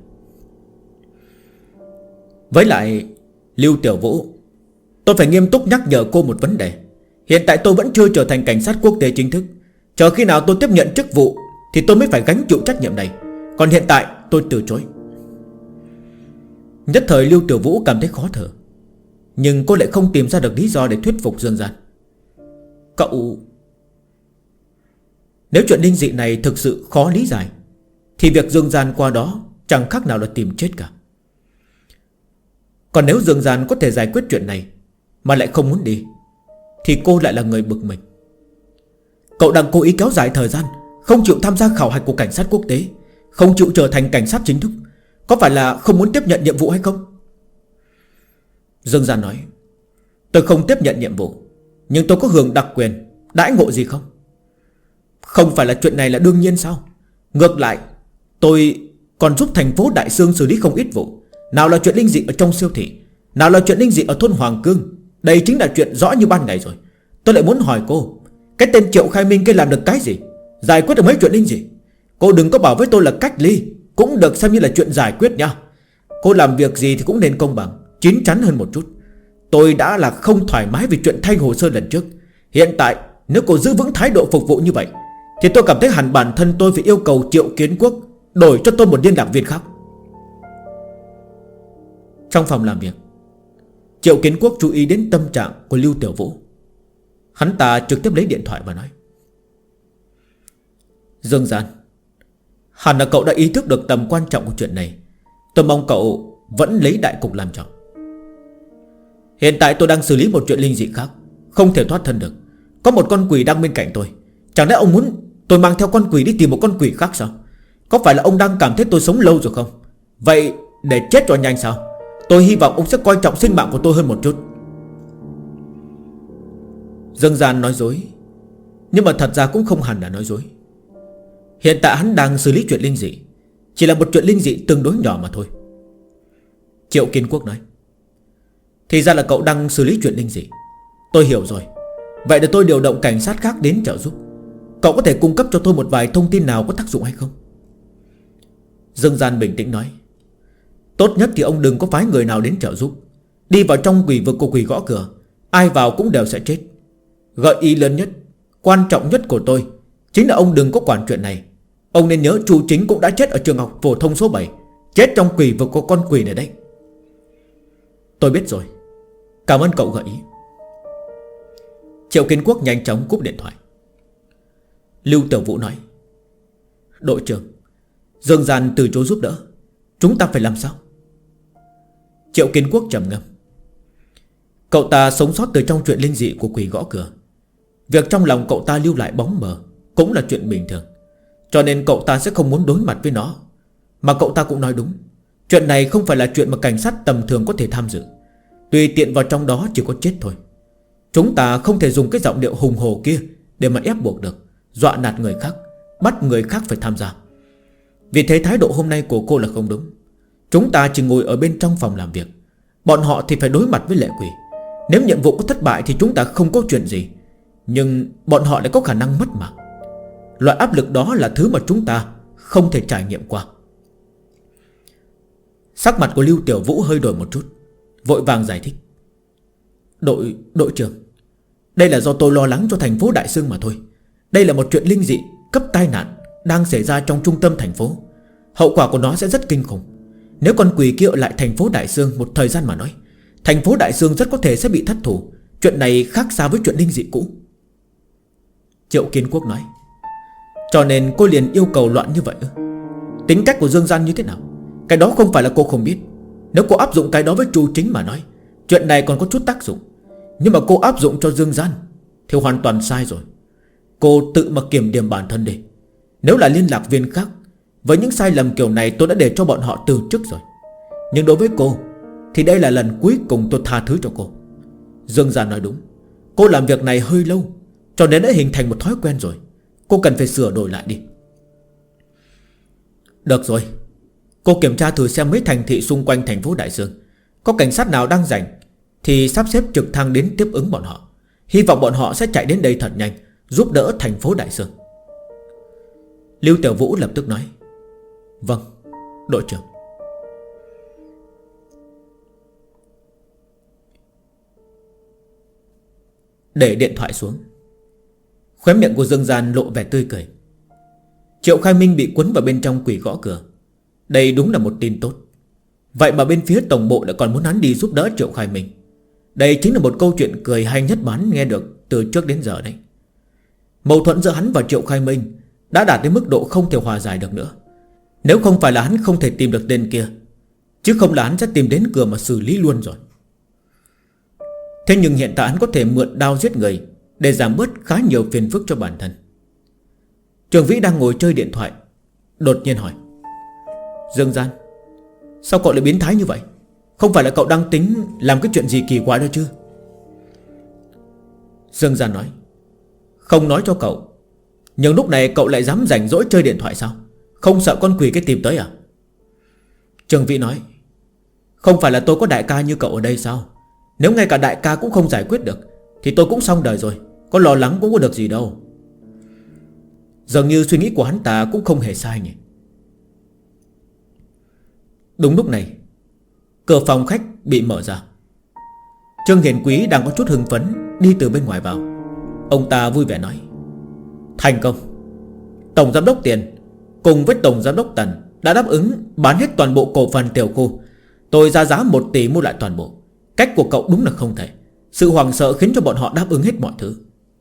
Với lại Lưu Tiểu Vũ, tôi phải nghiêm túc nhắc nhở cô một vấn đề. Hiện tại tôi vẫn chưa trở thành cảnh sát quốc tế chính thức. Chờ khi nào tôi tiếp nhận chức vụ thì tôi mới phải gánh chịu trách nhiệm này. Còn hiện tại tôi từ chối. Nhất thời Lưu Tiểu Vũ cảm thấy khó thở. Nhưng cô lại không tìm ra được lý do để thuyết phục Dương Gian. Cậu... Nếu chuyện linh dị này thực sự khó lý giải thì việc Dương Gian qua đó chẳng khác nào là tìm chết cả. Còn nếu Dương Gian có thể giải quyết chuyện này mà lại không muốn đi thì cô lại là người bực mình. Cậu đang cố ý kéo dài thời gian, không chịu tham gia khảo hạch của cảnh sát quốc tế, không chịu trở thành cảnh sát chính thức. Có phải là không muốn tiếp nhận nhiệm vụ hay không? Dương Gian nói: Tôi không tiếp nhận nhiệm vụ, nhưng tôi có hưởng đặc quyền, đãi ngộ gì không? Không phải là chuyện này là đương nhiên sao? Ngược lại, tôi còn giúp thành phố Đại Sương xử lý không ít vụ. Nào là chuyện linh dị ở trong siêu thị, nào là chuyện linh dị ở thôn Hoàng Cương. Đây chính là chuyện rõ như ban ngày rồi. Tôi lại muốn hỏi cô, cái tên Triệu Khai Minh kia làm được cái gì? Giải quyết được mấy chuyện linh dị? Cô đừng có bảo với tôi là cách ly, cũng được xem như là chuyện giải quyết nha. Cô làm việc gì thì cũng nên công bằng, chín chắn hơn một chút. Tôi đã là không thoải mái vì chuyện thay hồ sơ lần trước. Hiện tại nếu cô giữ vững thái độ phục vụ như vậy thì tôi cảm thấy hẳn bản thân tôi phải yêu cầu Triệu Kiến Quốc đổi cho tôi một liên lạc viên khác. Trong phòng làm việc, Triệu Kiến Quốc chú ý đến tâm trạng của Lưu Tiểu Vũ. Hắn ta trực tiếp lấy điện thoại và nói: Dương Gian, hẳn là cậu đã ý thức được tầm quan trọng của chuyện này. Tôi mong cậu vẫn lấy đại cục làm trọng. Hiện tại tôi đang xử lý một chuyện linh dị khác, không thể thoát thân được. Có một con quỷ đang bên cạnh tôi. Chẳng lẽ ông muốn tôi mang theo con quỷ đi tìm một con quỷ khác sao? Có phải là ông đang cảm thấy tôi sống lâu rồi không? Vậy để chết cho nhanh sao? Tôi hy vọng ông sẽ coi trọng sinh mạng của tôi hơn một chút. Dương Gian nói dối, nhưng mà thật ra cũng không hẳn là nói dối. Hiện tại hắn đang xử lý chuyện linh dị, chỉ là một chuyện linh dị tương đối nhỏ mà thôi. Triệu Kiến Quốc nói: Thì ra là cậu đang xử lý chuyện linh dị. Tôi hiểu rồi. Vậy để tôi điều động cảnh sát khác đến trợ giúp. Cậu có thể cung cấp cho tôi một vài thông tin nào có tác dụng hay không? Dương Gian bình tĩnh nói: Tốt nhất thì ông đừng có phái người nào đến trợ giúp. Đi vào trong quỷ vực của quỷ gõ cửa, ai vào cũng đều sẽ chết. Gợi ý lớn nhất, quan trọng nhất của tôi chính là ông đừng có quản chuyện này. Ông nên nhớ Chu Chính cũng đã chết ở trường học phổ thông số 7, chết trong quỷ vực của con quỷ này đấy. Tôi biết rồi, cảm ơn cậu gợi ý. Triệu Kiến Quốc nhanh chóng cúp điện thoại. Lưu Tiểu Vũ nói: Đội trưởng, Dương Gian từ chối giúp đỡ, chúng ta phải làm sao? Triệu Kiến Quốc trầm ngâm. Cậu ta sống sót từ trong chuyện linh dị của quỷ gõ cửa. Việc trong lòng cậu ta lưu lại bóng mờ cũng là chuyện bình thường, cho nên cậu ta sẽ không muốn đối mặt với nó. Mà cậu ta cũng nói đúng, chuyện này không phải là chuyện mà cảnh sát tầm thường có thể tham dự. Tùy tiện vào trong đó chỉ có chết thôi. Chúng ta không thể dùng cái giọng điệu hùng hồ kia để mà ép buộc được, dọa nạt người khác, bắt người khác phải tham gia. Vì thế thái độ hôm nay của cô là không đúng. Chúng ta chỉ ngồi ở bên trong phòng làm việc, bọn họ thì phải đối mặt với lệ quỷ. Nếu nhiệm vụ có thất bại thì chúng ta không có chuyện gì, nhưng bọn họ lại có khả năng mất mạng. Loại áp lực đó là thứ mà chúng ta không thể trải nghiệm qua. Sắc mặt của Lưu Tiểu Vũ hơi đổi một chút, vội vàng giải thích: Đội trưởng, đây là do tôi lo lắng cho thành phố Đại Sương mà thôi. Đây là một chuyện linh dị cấp tai nạn đang xảy ra trong trung tâm thành phố. Hậu quả của nó sẽ rất kinh khủng. Nếu con quỷ kia ở lại thành phố Đại Sương một thời gian mà nói, thành phố Đại Sương rất có thể sẽ bị thất thủ. Chuyện này khác xa với chuyện linh dị cũ. Triệu Kiến Quốc nói: Cho nên cô liền yêu cầu loạn như vậy. Tính cách của Dương Gian như thế nào, cái đó không phải là cô không biết. Nếu cô áp dụng cái đó với Chu Chính mà nói, chuyện này còn có chút tác dụng. Nhưng mà cô áp dụng cho Dương Gian thì hoàn toàn sai rồi. Cô tự mà kiểm điểm bản thân đi. Nếu là liên lạc viên khác, với những sai lầm kiểu này tôi đã để cho bọn họ từ chức rồi. Nhưng đối với cô thì đây là lần cuối cùng tôi tha thứ cho cô. Dương Gian nói đúng, cô làm việc này hơi lâu, cho nên đã hình thành một thói quen rồi. Cô cần phải sửa đổi lại đi. Được rồi, cô kiểm tra thử xem mấy thành thị xung quanh thành phố Đại Sương có cảnh sát nào đang rảnh thì sắp xếp trực thăng đến tiếp ứng bọn họ. Hy vọng bọn họ sẽ chạy đến đây thật nhanh, giúp đỡ thành phố Đại Sương. Lưu Tiểu Vũ lập tức nói: Vâng, đội trưởng. Để điện thoại xuống, khóe miệng của Dương Gian lộ vẻ tươi cười. Triệu Khai Minh bị cuốn vào bên trong quỷ gõ cửa. Đây đúng là một tin tốt. Vậy mà bên phía tổng bộ lại còn muốn hắn đi giúp đỡ Triệu Khai Minh. Đây chính là một câu chuyện cười hay nhất mà hắn nghe được từ trước đến giờ đấy. Mâu thuẫn giữa hắn và Triệu Khai Minh đã đạt đến mức độ không thể hòa giải được nữa. Nếu không phải là hắn không thể tìm được tên kia, chứ không là hắn sẽ tìm đến cửa mà xử lý luôn rồi. Thế nhưng hiện tại hắn có thể mượn đao giết người để giảm bớt khá nhiều phiền phức cho bản thân. Trường Vĩ đang ngồi chơi điện thoại, đột nhiên hỏi: Dương Gian, sao cậu lại biến thái như vậy? Không phải là cậu đang tính làm cái chuyện gì kỳ quái đó chứ? Dương Gian nói: Không nói cho cậu, nhưng lúc này cậu lại dám rảnh rỗi chơi điện thoại sao? Không sợ con quỷ cái tìm tới à? Trường Vĩ nói: Không phải là tôi có đại ca như cậu ở đây sao? Nếu ngay cả đại ca cũng không giải quyết được thì tôi cũng xong đời rồi, có lo lắng cũng có được gì đâu. Dường như suy nghĩ của hắn ta cũng không hề sai nhỉ. Đúng lúc này, cửa phòng khách bị mở ra. Trương Hiền Quý đang có chút hưng phấn đi từ bên ngoài vào. Ông ta vui vẻ nói: Thành công. Tổng giám đốc Tiền cùng với tổng giám đốc Tần đã đáp ứng bán hết toàn bộ cổ phần Tiểu Khu. Tôi ra giá 1 tỷ mua lại toàn bộ. Cách của cậu đúng là không thể. Sự hoảng sợ khiến cho bọn họ đáp ứng hết mọi thứ.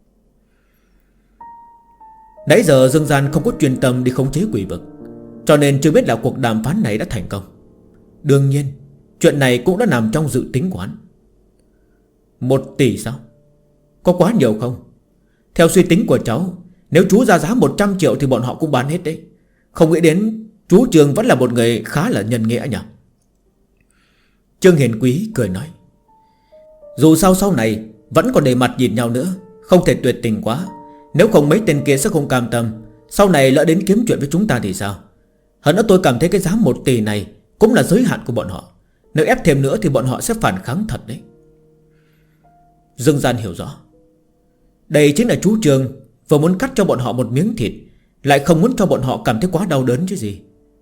Nãy giờ Dương Gian không có chuyên tâm đi khống chế quỷ vực, cho nên chưa biết là cuộc đàm phán này đã thành công. Đương nhiên chuyện này cũng đã nằm trong dự tính của hắn. 1 tỷ sao? Có quá nhiều không? Theo suy tính của cháu, nếu chú ra giá 100 triệu thì bọn họ cũng bán hết đấy. Không nghĩ đến chú Trường vẫn là một người khá là nhân nghĩa nhỉ. Trương Hiền Quý cười nói: Dù sao sau này vẫn còn để mặt nhìn nhau nữa, không thể tuyệt tình quá. Nếu không mấy tên kia sẽ không cam tâm, sau này lỡ đến kiếm chuyện với chúng ta thì sao? Hơn nữa tôi cảm thấy cái giá 1 tỷ này cũng là giới hạn của bọn họ. Nếu ép thêm nữa thì bọn họ sẽ phản kháng thật đấy. Dương Gian hiểu rõ. Đây chính là chú Trường vừa muốn cắt cho bọn họ một miếng thịt, lại không muốn cho bọn họ cảm thấy quá đau đớn chứ gì.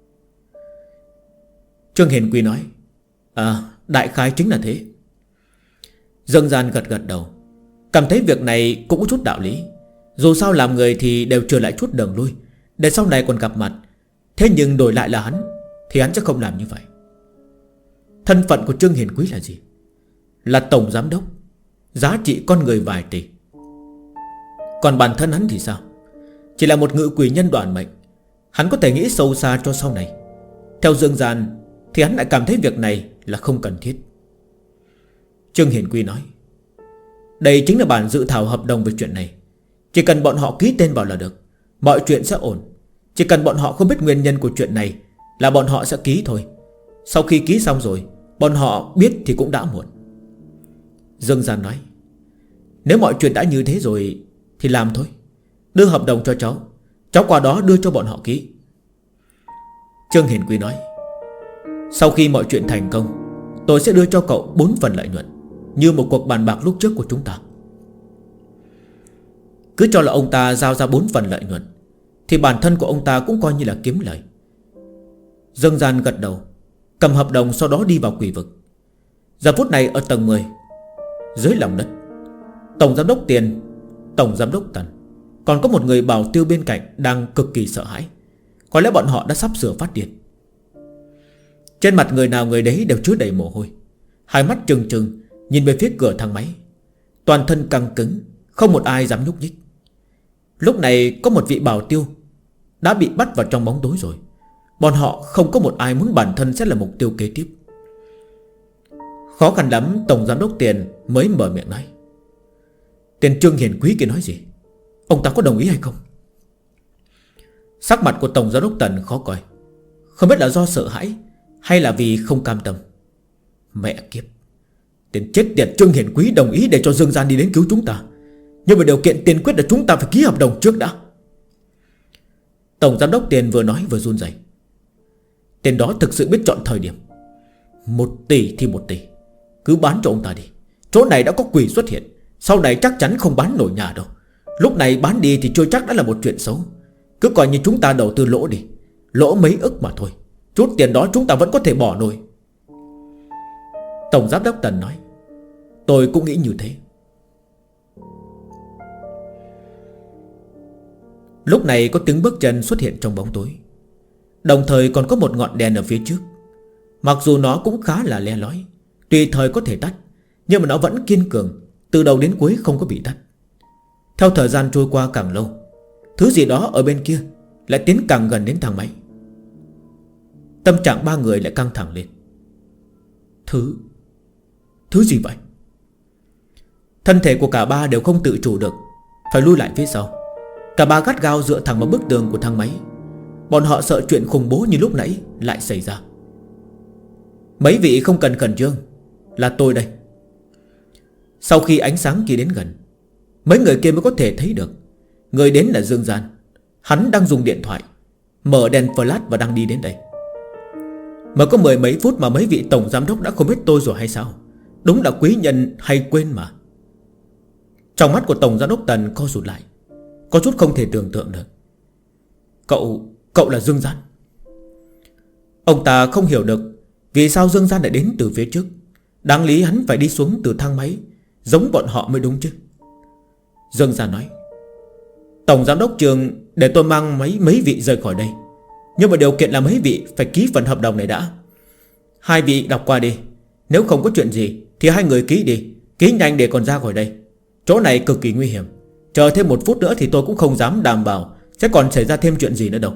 Trương Hiền Quý nói: Đại khái chính là thế. Dương Gian gật gật đầu, cảm thấy việc này cũng có chút đạo lý. Dù sao làm người thì đều trở lại chút đường lui, để sau này còn gặp mặt. Thế nhưng đổi lại là hắn thì hắn sẽ không làm như vậy. Thân phận của Trương Hiền Quý là gì? Là tổng giám đốc, giá trị con người vài tỷ. Còn bản thân hắn thì sao? Chỉ là một ngự quỷ nhân đoạn mệnh. Hắn có thể nghĩ sâu xa cho sau này. Theo Dương Gian thì hắn lại cảm thấy việc này là không cần thiết. Trương Hiền Quý nói: Đây chính là bản dự thảo hợp đồng về chuyện này. Chỉ cần bọn họ ký tên vào là được, mọi chuyện sẽ ổn. Chỉ cần bọn họ không biết nguyên nhân của chuyện này là bọn họ sẽ ký thôi. Sau khi ký xong rồi, bọn họ biết thì cũng đã muộn. Dương Gian nói: Nếu mọi chuyện đã như thế rồi thì làm thôi. Đưa hợp đồng cho cháu, cháu qua đó đưa cho bọn họ ký. Trương Hiền Quý nói: Sau khi mọi chuyện thành công, tôi sẽ đưa cho cậu 4 phần lợi nhuận, như một cuộc bàn bạc lúc trước của chúng ta. Cứ cho là ông ta giao ra 4 phần lợi nhuận thì bản thân của ông ta cũng coi như là kiếm lời. Dương Gian gật đầu, cầm hợp đồng, sau đó đi vào quỷ vực. Giờ phút này ở tầng 10, dưới lòng đất, tổng giám đốc Tiền, tổng giám đốc Tần, còn có một người bảo tiêu bên cạnh đang cực kỳ sợ hãi. Có lẽ bọn họ đã sắp sửa phát điên. Trên mặt người nào người đấy đều chứa đầy mồ hôi, hai mắt trừng trừng nhìn về phía cửa thang máy, toàn thân căng cứng, không một ai dám nhúc nhích. Lúc này có một vị bảo tiêu đã bị bắt vào trong bóng tối rồi. Bọn họ không có một ai muốn bản thân sẽ là mục tiêu kế tiếp. Khó khăn lắm tổng giám đốc Tiền mới mở miệng nói: Tiền Trương Hiền Quý kia nói gì? Ông ta có đồng ý hay không? Sắc mặt của tổng giám đốc Tần khó coi, không biết là do sợ hãi hay là vì không cam tâm. Mẹ kiếp, tiền chết tiệt Trương Hiền Quý đồng ý để cho Dương Gian đi đến cứu chúng ta, nhưng mà điều kiện tiên quyết là chúng ta phải ký hợp đồng trước đã. Tổng giám đốc Tiền vừa nói vừa run rẩy. Tên đó thực sự biết chọn thời điểm. 1 tỷ thì 1 tỷ, cứ bán cho ông ta đi. Chỗ này đã có quỷ xuất hiện, sau này chắc chắn không bán nổi nhà đâu. Lúc này bán đi thì chưa chắc đã là một chuyện xấu. Cứ coi như chúng ta đầu tư lỗ đi, lỗ mấy ức mà thôi. Chút tiền đó chúng ta vẫn có thể bỏ nổi. Tổng giám đốc Tần nói: Tôi cũng nghĩ như thế. Lúc này có tiếng bước chân xuất hiện trong bóng tối, đồng thời còn có một ngọn đèn ở phía trước. Mặc dù nó cũng khá là le lói, tùy thời có thể tắt, Nhưng mà nó vẫn kiên cường, từ đầu đến cuối không có bị tắt. Theo thời gian trôi qua càng lâu, thứ gì đó ở bên kia lại tiến càng gần đến thang máy. Tâm trạng ba người lại căng thẳng lên. Thứ gì vậy? Thân thể của cả ba đều không tự chủ được, phải lui lại phía sau. Cả ba gắt gao dựa thẳng vào bức tường của thang máy. Bọn họ sợ chuyện khủng bố như lúc nãy lại xảy ra. Mấy vị không cần khẩn trương, là tôi đây. Sau khi ánh sáng kia đến gần, mấy người kia mới có thể thấy được người đến là Dương Gian. Hắn đang dùng điện thoại mở đèn flash và đang đi đến đây. Mà có mười mấy phút mà mấy vị tổng giám đốc đã không biết tôi rồi hay sao? Đúng là quý nhân hay quên mà. Trong mắt của tổng giám đốc Tần co rụt lại, có chút không thể tưởng tượng được. Cậu là Dương Gian. Ông ta không hiểu được vì sao Dương Gian lại đến từ phía trước. Đáng lý hắn phải đi xuống từ thang máy giống bọn họ mới đúng chứ. Dương Gian nói: Tổng giám đốc Trường để tôi mang mấy vị rời khỏi đây, nhưng mà điều kiện là mấy vị phải ký phần hợp đồng này đã. Hai vị đọc qua đi, nếu không có chuyện gì thì hai người ký đi, ký nhanh để còn ra khỏi đây. Chỗ này cực kỳ nguy hiểm, chờ thêm một phút nữa thì tôi cũng không dám đảm bảo sẽ còn xảy ra thêm chuyện gì nữa đâu.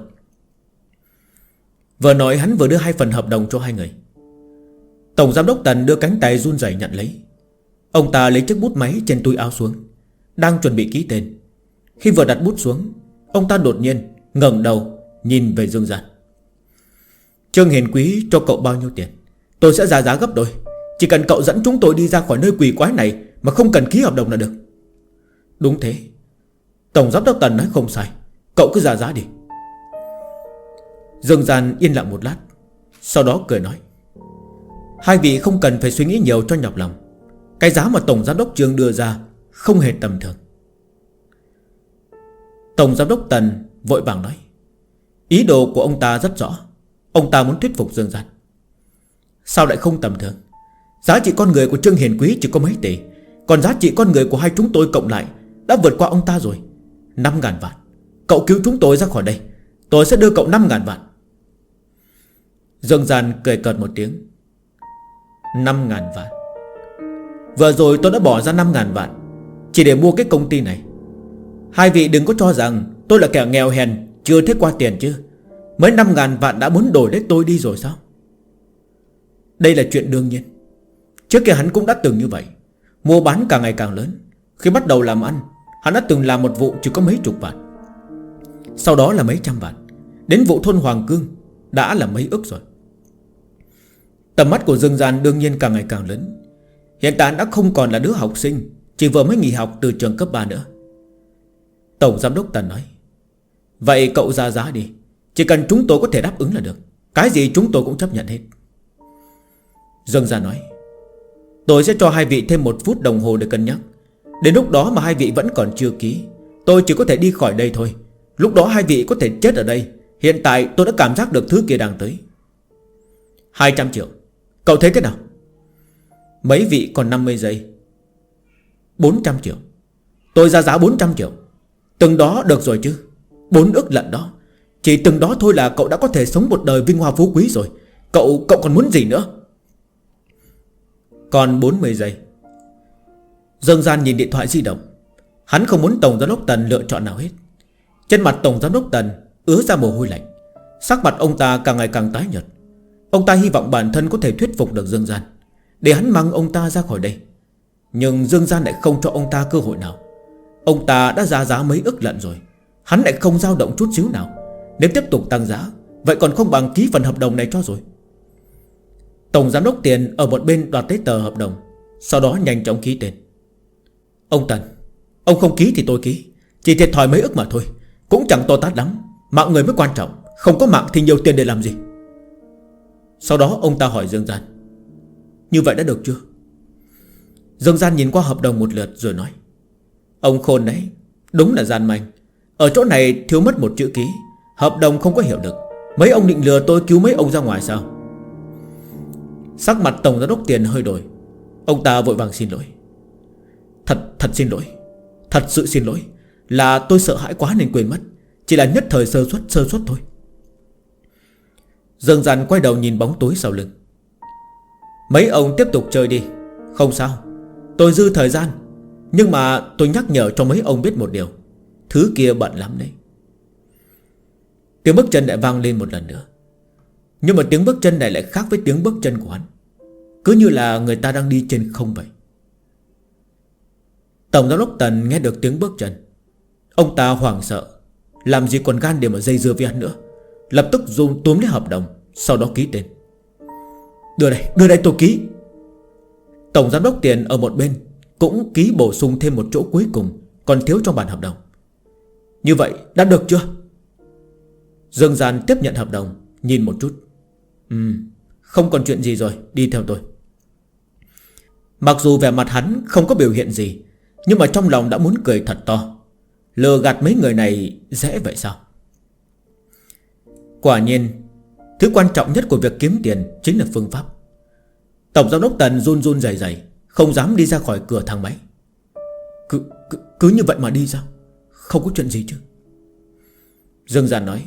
Vừa nói hắn vừa đưa hai phần hợp đồng cho hai người. Tổng giám đốc Tần đưa cánh tay run rẩy nhận lấy. Ông ta lấy chiếc bút máy trên túi áo xuống, đang chuẩn bị ký tên. Khi vừa đặt bút xuống, ông ta đột nhiên ngẩng đầu nhìn về Dương Gian. Trương Hiền Quý cho cậu bao nhiêu tiền, tôi sẽ ra giá gấp đôi. Chỉ cần cậu dẫn chúng tôi đi ra khỏi nơi quỷ quái này mà không cần ký hợp đồng là được. Đúng thế, tổng giám đốc Tần nói không sai, cậu cứ ra giá đi. Dương Gian yên lặng một lát, sau đó cười nói: Hai vị không cần phải suy nghĩ nhiều cho nhọc lòng. Cái giá mà tổng giám đốc Trương đưa ra không hề tầm thường. Tổng giám đốc Tần vội vàng nói: Ý đồ của ông ta rất rõ. Ông ta muốn thuyết phục Dương Gian. Sao lại không tầm thường? Giá trị con người của Trương Hiền Quý chỉ có mấy tỷ, còn giá trị con người của hai chúng tôi cộng lại đã vượt qua ông ta rồi. 5.000 vạn. Cậu cứu chúng tôi ra khỏi đây, tôi sẽ đưa cậu 5.000 vạn. Dương Gian cười cợt một tiếng. 5.000 vạn? Vừa rồi tôi đã bỏ ra 5.000 vạn chỉ để mua cái công ty này. Hai vị đừng có cho rằng tôi là kẻ nghèo hèn chưa thấy qua tiền chứ. Mới 5.000 vạn đã muốn đổi lấy tôi đi rồi sao? Đây là chuyện đương nhiên. Trước kia hắn cũng đã từng như vậy. Mua bán càng ngày càng lớn. Khi bắt đầu làm ăn, hắn đã từng làm một vụ chỉ có mấy chục vạn, sau đó là mấy trăm vạn, đến vụ thôn Hoàng Cương đã là mấy ức rồi. Tầm mắt của Dương Gian đương nhiên càng ngày càng lớn. Hiện tại đã không còn là đứa học sinh chỉ vừa mới nghỉ học từ trường cấp 3 nữa. Tổng giám đốc Tần nói: Vậy cậu ra giá đi, chỉ cần chúng tôi có thể đáp ứng là được. Cái gì chúng tôi cũng chấp nhận hết. Dương Gian nói: Tôi sẽ cho hai vị thêm 1 phút đồng hồ để cân nhắc. Đến lúc đó mà hai vị vẫn còn chưa ký, tôi chỉ có thể đi khỏi đây thôi. Lúc đó hai vị có thể chết ở đây. Hiện tại tôi đã cảm giác được thứ kia đang tới. 200 triệu. Cậu thấy thế nào? Mấy vị còn 50 giây. 400 triệu. Tôi ra giá 400 triệu. Từng đó được rồi chứ. 4 ức lận đó. Chỉ từng đó thôi là cậu đã có thể sống một đời vinh hoa phú quý rồi. Cậu còn muốn gì nữa? Còn 40 giây. Dương Gian nhìn điện thoại di động. Hắn không muốn tổng giám đốc Tần lựa chọn nào hết. Trên mặt tổng giám đốc Tần ứa ra mồ hôi lạnh. Sắc mặt ông ta càng ngày càng tái nhợt. Ông ta hy vọng bản thân có thể thuyết phục được Dương Gian để hắn mang ông ta ra khỏi đây. Nhưng Dương Gian lại không cho ông ta cơ hội nào. Ông ta đã ra giá mấy ức lận rồi, hắn lại không dao động chút xíu nào. Nếu tiếp tục tăng giá, vậy còn không bằng ký phần hợp đồng này cho rồi. Tổng giám đốc Tiền ở một bên đoạt lấy tờ hợp đồng, sau đó nhanh chóng ký tên. Ông Tần, ông không ký thì tôi ký. Chỉ thiệt thòi mấy ức mà thôi, cũng chẳng to tát lắm. Mạng người mới quan trọng, không có mạng thì nhiều tiền để làm gì. Sau đó ông ta hỏi Dương Gian: Như vậy đã được chưa? Dương Gian nhìn qua hợp đồng một lượt rồi nói: Ông khôn đấy, đúng là gian manh. Ở chỗ này thiếu mất một chữ ký, hợp đồng không có hiểu được. Mấy ông định lừa tôi cứu mấy ông ra ngoài sao? Sắc mặt tổng giám đốc Tiền hơi đổi. Ông ta vội vàng xin lỗi: Thật xin lỗi. Thật sự xin lỗi. Là tôi sợ hãi quá nên quên mất. Chỉ là nhất thời sơ suất thôi. Dương Gian quay đầu nhìn bóng tối sau lưng. Mấy ông tiếp tục chơi đi, không sao. Tôi dư thời gian, nhưng mà tôi nhắc nhở cho mấy ông biết một điều. Thứ kia bận lắm đấy. Tiếng bước chân lại vang lên một lần nữa. Nhưng mà tiếng bước chân này lại khác với tiếng bước chân của hắn. Cứ như là người ta đang đi trên không vậy. Tổng giám đốc Tần nghe được tiếng bước chân, ông ta hoảng sợ, làm gì còn gan để mà dây dưa với hắn nữa. Lập tức dùng túm lấy hợp đồng, sau đó ký tên. Đưa đây tôi ký. Tổng giám đốc Tiền ở một bên cũng ký bổ sung thêm một chỗ cuối cùng còn thiếu trong bản hợp đồng. Như vậy đã được chưa? Dương Gian tiếp nhận hợp đồng, nhìn một chút. Không còn chuyện gì rồi, đi theo tôi. Mặc dù vẻ mặt hắn không có biểu hiện gì, nhưng mà trong lòng đã muốn cười thật to. Lừa gạt mấy người này dễ vậy sao? Quả nhiên, thứ quan trọng nhất của việc kiếm tiền chính là phương pháp. Tổng giám đốc Tần run run rẩy rẩy, không dám đi ra khỏi cửa thang máy. Cứ như vậy mà đi sao? Không có chuyện gì chứ? Dương Gian nói.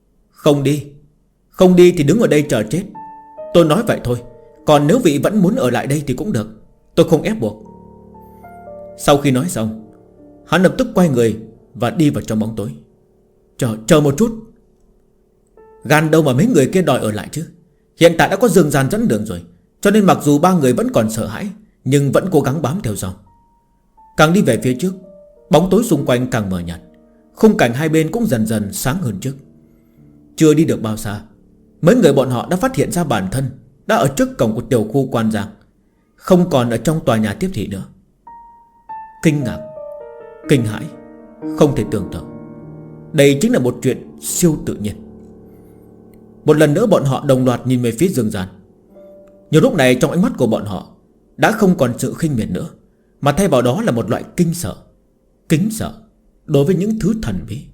Không đi thì đứng ở đây chờ chết. Tôi nói vậy thôi. Còn nếu vị vẫn muốn ở lại đây thì cũng được, tôi không ép buộc. Sau khi nói xong, hắn lập tức quay người và đi vào trong bóng tối. Chờ một chút. Gan đâu mà mấy người kia đòi ở lại chứ. Hiện tại đã có Dương Gian dẫn đường rồi, cho nên mặc dù ba người vẫn còn sợ hãi, nhưng vẫn cố gắng bám theo sau. Càng đi về phía trước, bóng tối xung quanh càng mờ nhạt, khung cảnh hai bên cũng dần dần sáng hơn trước. Chưa đi được bao xa, mấy người bọn họ đã phát hiện ra bản thân đã ở trước cổng của tiểu khu Quan Giang, không còn ở trong tòa nhà tiếp thị nữa. Kinh ngạc, kinh hãi, không thể tưởng tượng. Đây chính là một chuyện siêu tự nhiên. Một lần nữa bọn họ đồng loạt nhìn về phía Dương Gian. Nhưng lúc này trong ánh mắt của bọn họ đã không còn sự khinh miệt nữa, mà thay vào đó là một loại kinh sợ, kính sợ đối với những thứ thần bí.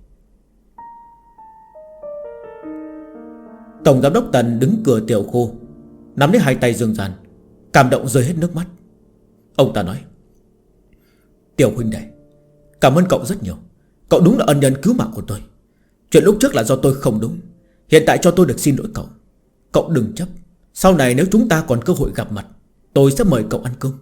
Tổng giám đốc Tần đứng cửa tiểu khu, nắm lấy hai tay Dương Gian, cảm động rơi hết nước mắt. Ông ta nói. Tiểu huynh đệ, cảm ơn cậu rất nhiều. Cậu đúng là ân nhân cứu mạng của tôi. Chuyện lúc trước là do tôi không đúng, hiện tại cho tôi được xin lỗi cậu. Cậu đừng chấp. Sau này nếu chúng ta còn cơ hội gặp mặt, tôi sẽ mời cậu ăn cơm.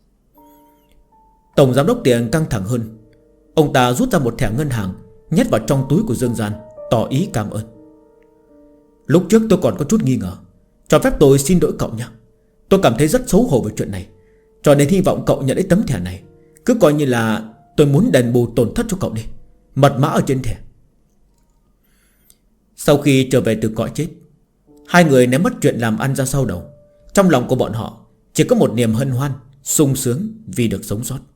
Tổng giám đốc Tiền căng thẳng hơn. Ông ta rút ra một thẻ ngân hàng, nhét vào trong túi của Dương Gian, tỏ ý cảm ơn. Lúc trước tôi còn có chút nghi ngờ, cho phép tôi xin lỗi cậu nhé. Tôi cảm thấy rất xấu hổ về chuyện này, cho nên hy vọng cậu nhận lấy tấm thẻ này. Cứ coi như là tôi muốn đền bù tổn thất cho cậu đi. Mật mã ở trên thẻ. Sau khi trở về từ cõi chết, hai người ném mất chuyện làm ăn ra sau đầu. Trong lòng của bọn họ chỉ có một niềm hân hoan, sung sướng vì được sống sót.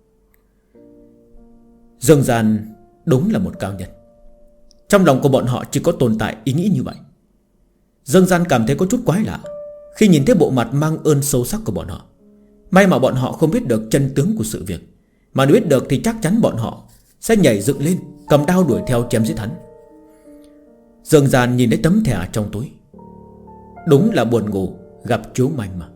Dương Gian đúng là một cao nhân. Trong lòng của bọn họ chỉ có tồn tại ý nghĩ như vậy. Dương Gian cảm thấy có chút quái lạ khi nhìn thấy bộ mặt mang ơn sâu sắc của bọn họ. May mà bọn họ không biết được chân tướng của sự việc, mà nếu biết được thì chắc chắn bọn họ sẽ nhảy dựng lên, cầm đao đuổi theo chém giết hắn. Dương Gian nhìn thấy tấm thẻ trong túi. Đúng là buồn ngủ gặp chú manh mà.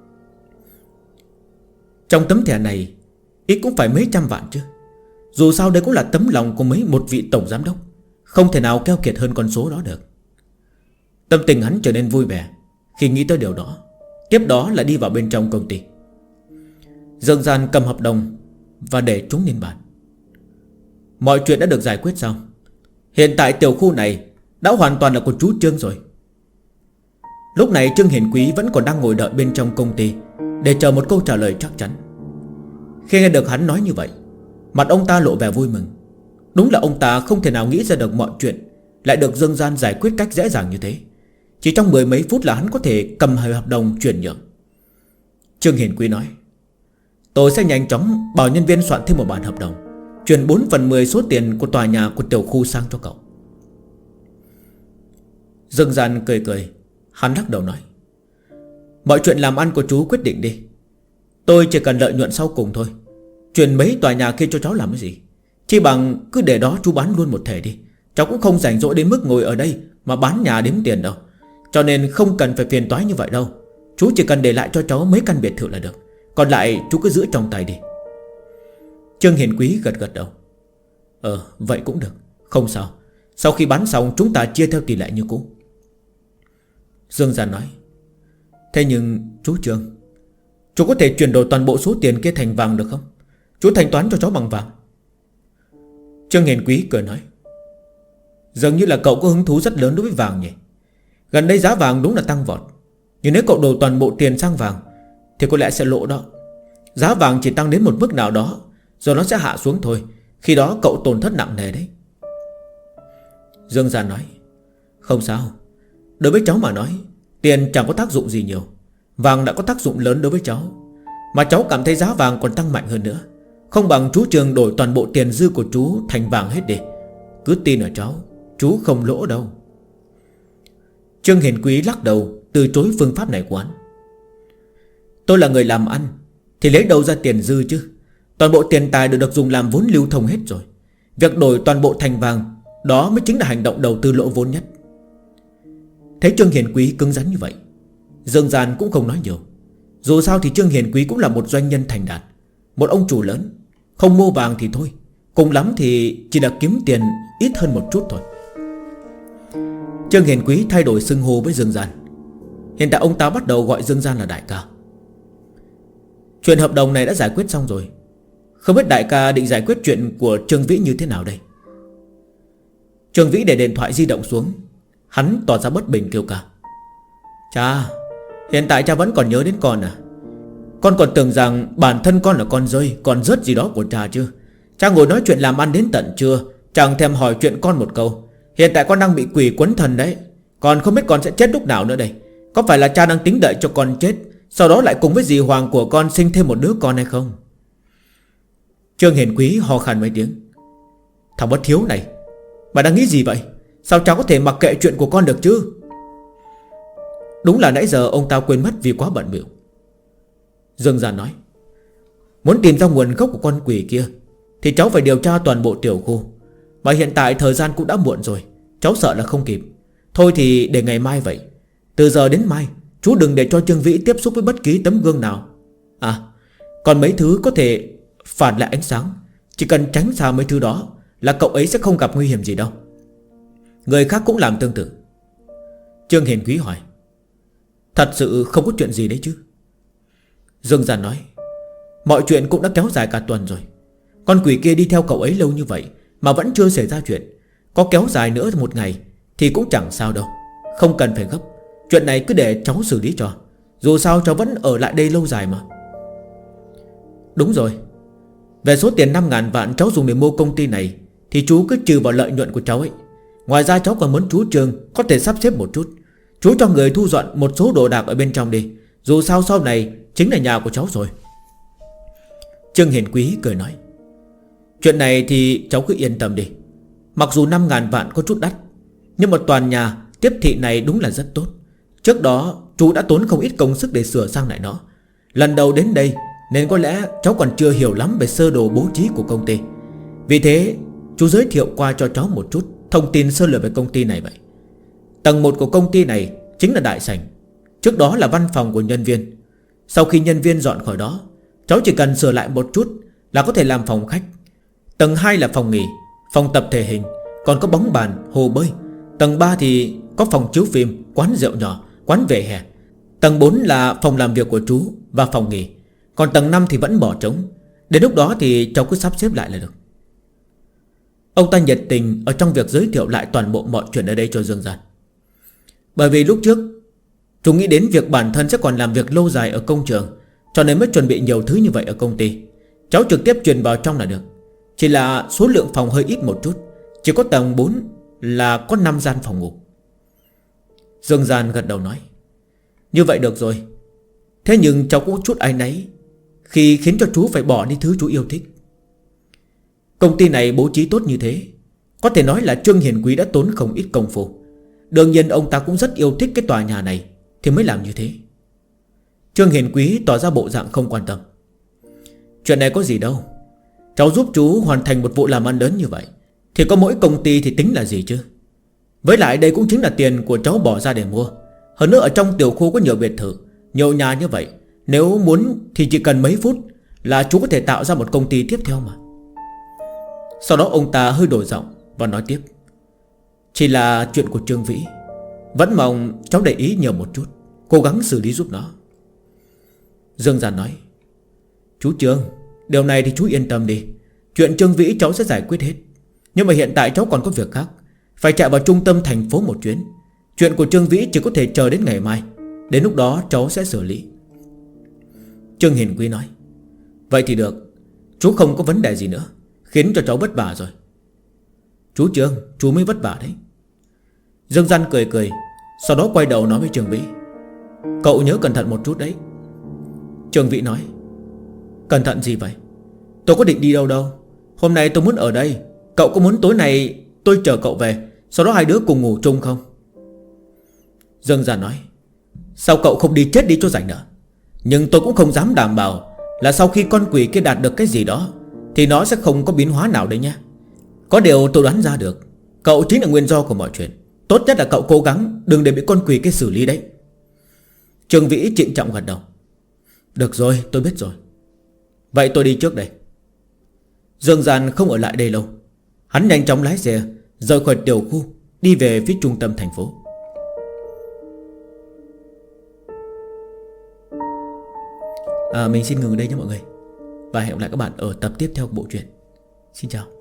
Trong tấm thẻ này ít cũng phải mấy trăm vạn chứ. Dù sao đây cũng là tấm lòng của một vị tổng giám đốc, không thể nào keo kiệt hơn con số đó được. Tâm tình hắn trở nên vui vẻ khi nghĩ tới điều đó. Tiếp đó là đi vào bên trong công ty. Dương Gian cầm hợp đồng và để chúng lên bàn. Mọi chuyện đã được giải quyết xong. Hiện tại tiểu khu này đã hoàn toàn là của chú Trương rồi. Lúc này Trương Hiển Quý vẫn còn đang ngồi đợi bên trong công ty, để chờ một câu trả lời chắc chắn. Khi nghe được hắn nói như vậy, mặt ông ta lộ vẻ vui mừng. Đúng là ông ta không thể nào nghĩ ra được mọi chuyện lại được Dương Gian giải quyết cách dễ dàng như thế. Chỉ trong mười mấy phút là hắn có thể cầm hợp đồng chuyển nhượng. Trương Hiển Quý nói. Tôi sẽ nhanh chóng bảo nhân viên soạn thêm một bản hợp đồng, chuyển 4/10 số tiền của tòa nhà của tiểu khu sang cho cậu. Dương Gian cười cười. Hắn lắc đầu nói. Mọi chuyện làm ăn của chú quyết định đi. Tôi chỉ cần lợi nhuận sau cùng thôi. Chuyển mấy tòa nhà kia cho cháu làm cái gì? Chỉ bằng cứ để đó chú bán luôn một thể đi. Cháu cũng không rảnh rỗi đến mức ngồi ở đây mà bán nhà đếm tiền đâu. Cho nên không cần phải phiền toái như vậy đâu. Chú chỉ cần để lại cho cháu mấy căn biệt thự là được. Còn lại chú cứ giữ trong tay đi. Trương Hiền Quý gật gật đầu. Vậy cũng được, không sao. Sau khi bán xong chúng ta chia theo tỷ lệ như cũ. Dương Gian nói. Thế nhưng chú Trương, Chú có thể chuyển đổi toàn bộ số tiền kia thành vàng được không? Chú thanh toán cho cháu bằng vàng. Trương Hiền Quý cười nói: Dường như là cậu có hứng thú rất lớn đối với vàng nhỉ. Gần đây giá vàng đúng là tăng vọt, nhưng nếu cậu đổ toàn bộ tiền sang vàng thì có lẽ sẽ lỗ đó. Giá vàng chỉ tăng đến một mức nào đó rồi nó sẽ hạ xuống thôi. Khi đó cậu tổn thất nặng nề đấy. Dương Gian nói: Không sao. Đối với cháu mà nói, tiền chẳng có tác dụng gì nhiều, vàng đã có tác dụng lớn đối với cháu. Mà cháu cảm thấy giá vàng còn tăng mạnh hơn nữa. Không bằng chú Trường đổi toàn bộ tiền dư của chú thành vàng hết đi. Cứ tin ở cháu, chú không lỗ đâu. Trương Hiền Quý lắc đầu từ chối phương pháp này của hắn. Tôi là người làm ăn thì lấy đâu ra tiền dư chứ? Toàn bộ tiền tài đều được dùng làm vốn lưu thông hết rồi. Việc đổi toàn bộ thành vàng, đó mới chính là hành động đầu tư lỗ vốn nhất. Thấy Trương Hiền Quý cứng rắn như vậy, Dương Gian cũng không nói nhiều. Dù sao thì Trương Hiền Quý cũng là một doanh nhân thành đạt, một ông chủ lớn. Không mua vàng thì thôi, cùng lắm thì chỉ là kiếm tiền ít hơn một chút thôi. Trương Hiền Quý thay đổi xưng hô với Dương Gian. Hiện tại ông ta bắt đầu gọi Dương Gian là đại ca. Chuyện hợp đồng này đã giải quyết xong rồi. Không biết đại ca định giải quyết chuyện của Trương Vĩ như thế nào đây? Trương Vĩ để điện thoại di động xuống, hắn tỏ ra bất bình kêu ca: Cha, hiện tại cha vẫn còn nhớ đến con à? Con còn tưởng rằng bản thân con là con rơi, con rớt gì đó của cha chứ. Cha ngồi nói chuyện làm ăn đến tận trưa, chẳng thèm hỏi chuyện con một câu. Hiện tại con đang bị quỷ quấn thần đấy. Con không biết con sẽ chết lúc nào nữa đây. Có phải là cha đang tính đợi cho con chết, sau đó lại cùng với dì Hoàng của con sinh thêm một đứa con hay không? Trương Hiền Quý ho khan mấy tiếng: Thằng bất hiếu này, bà đang nghĩ gì vậy? Sao cha có thể mặc kệ chuyện của con được chứ? Đúng là nãy giờ ông ta quên mất vì quá bận bịu. Dương Gian nói: Muốn tìm ra nguồn gốc của con quỷ kia thì cháu phải điều tra toàn bộ tiểu khu. Mà hiện tại thời gian cũng đã muộn rồi, cháu sợ là không kịp. Thôi thì để ngày mai vậy. Từ giờ đến mai chú đừng để cho Trương Vĩ tiếp xúc với bất kỳ tấm gương nào. À, còn mấy thứ có thể phản lại ánh sáng, chỉ cần tránh xa mấy thứ đó là cậu ấy sẽ không gặp nguy hiểm gì đâu. Người khác cũng làm tương tự. Trương Hiền Quý hỏi: Thật sự không có chuyện gì đấy chứ? Dương Gian nói: Mọi chuyện cũng đã kéo dài cả tuần rồi. Con quỷ kia đi theo cậu ấy lâu như vậy mà vẫn chưa xảy ra chuyện. Có kéo dài nữa một ngày thì cũng chẳng sao đâu. Không cần phải gấp. Chuyện này cứ để cháu xử lý cho. Dù sao cháu vẫn ở lại đây lâu dài mà. Đúng rồi. Về số tiền 5.000 vạn cháu dùng để mua công ty này thì chú cứ trừ vào lợi nhuận của cháu ấy. Ngoài ra cháu còn muốn chú Trương có thể sắp xếp một chút. Chú cho người thu dọn một số đồ đạc ở bên trong đi. Dù sao sau này chính là nhà của cháu rồi. Trương Hiền Quý cười nói: Chuyện này thì cháu cứ yên tâm đi. Mặc dù 5.000 vạn có chút đắt, nhưng một toàn nhà tiếp thị này đúng là rất tốt. Trước đó chú đã tốn không ít công sức để sửa sang lại nó. Lần đầu đến đây nên có lẽ cháu còn chưa hiểu lắm về sơ đồ bố trí của công ty. Vì thế chú giới thiệu qua cho cháu một chút thông tin sơ lược về công ty này vậy. Tầng 1 của công ty này chính là đại sảnh. Trước đó là văn phòng của nhân viên. Sau khi nhân viên dọn khỏi đó, cháu chỉ cần sửa lại một chút là có thể làm phòng khách. Tầng 2 là phòng nghỉ, phòng tập thể hình, còn có bóng bàn, hồ bơi. Tầng 3 thì có phòng chiếu phim, quán rượu nhỏ, quán vỉa hè. Tầng 4 là phòng làm việc của chú và phòng nghỉ. Còn tầng 5 thì vẫn bỏ trống. Đến lúc đó thì cháu cứ sắp xếp lại là được. Ông ta nhiệt tình ở trong việc giới thiệu lại toàn bộ mọi chuyện ở đây cho Dương Gian. Bởi vì lúc trước chú nghĩ đến việc bản thân sẽ còn làm việc lâu dài ở công trường, cho nên mới chuẩn bị nhiều thứ như vậy ở công ty. Cháu trực tiếp truyền vào trong là được. Chỉ là số lượng phòng hơi ít một chút. Chỉ có tầng 4 là có 5 gian phòng ngủ. Dương Gian gật đầu nói: Như vậy được rồi. Thế nhưng cháu cũng chút áy náy khi khiến cho chú phải bỏ đi thứ chú yêu thích. Công ty này bố trí tốt như thế, có thể nói là Trương Hiền Quý đã tốn không ít công phu. Đương nhiên ông ta cũng rất yêu thích cái tòa nhà này thì mới làm như thế. Trương Hiền Quý tỏ ra bộ dạng không quan tâm: Chuyện này có gì đâu. Cháu giúp chú hoàn thành một vụ làm ăn lớn như vậy thì có mỗi công ty thì tính là gì chứ. Với lại đây cũng chính là tiền của cháu bỏ ra để mua. Hơn nữa ở trong tiểu khu có nhiều biệt thự, nhiều nhà như vậy. Nếu muốn thì chỉ cần mấy phút là chú có thể tạo ra một công ty tiếp theo mà. Sau đó ông ta hơi đổi giọng và nói tiếp: Chỉ là chuyện của Trương Vĩ, vẫn mong cháu để ý nhiều một chút, cố gắng xử lý giúp nó. Dương Giản nói: Chú Trương, điều này thì chú yên tâm đi. Chuyện Trương Vĩ cháu sẽ giải quyết hết. Nhưng mà hiện tại cháu còn có việc khác, phải chạy vào trung tâm thành phố một chuyến. Chuyện của Trương Vĩ chỉ có thể chờ đến ngày mai. Đến lúc đó cháu sẽ xử lý. Trương Hiền Quý nói: Vậy thì được, chú không có vấn đề gì nữa, khiến cho cháu vất vả rồi. Chú Trương, chú mới vất vả đấy. Dương Gian cười cười, sau đó quay đầu nói với Trương Vĩ: Cậu nhớ cẩn thận một chút đấy. Trương Vĩ nói: Cẩn thận gì vậy? Tôi có định đi đâu đâu. Hôm nay tôi muốn ở đây. Cậu có muốn tối nay tôi chờ cậu về, sau đó hai đứa cùng ngủ chung không? Dương Gian nói: Sao cậu không đi chết đi cho rảnh nữa. Nhưng tôi cũng không dám đảm bảo là sau khi con quỷ kia đạt được cái gì đó thì nó sẽ không có biến hóa nào đấy nha. Có điều tôi đoán ra được, cậu chính là nguyên do của mọi chuyện. Tốt nhất là cậu cố gắng đừng để bị con quỷ kia xử lý đấy. Trương Vĩ trịnh trọng gật đầu: Được rồi, tôi biết rồi. Vậy tôi đi trước đây. Dương Gian không ở lại đây lâu. Hắn nhanh chóng lái xe rời khỏi tiểu khu, đi về phía trung tâm thành phố. Mình xin ngừng đây nhé mọi người, và hẹn gặp lại các bạn ở tập tiếp theo của bộ truyện. Xin chào.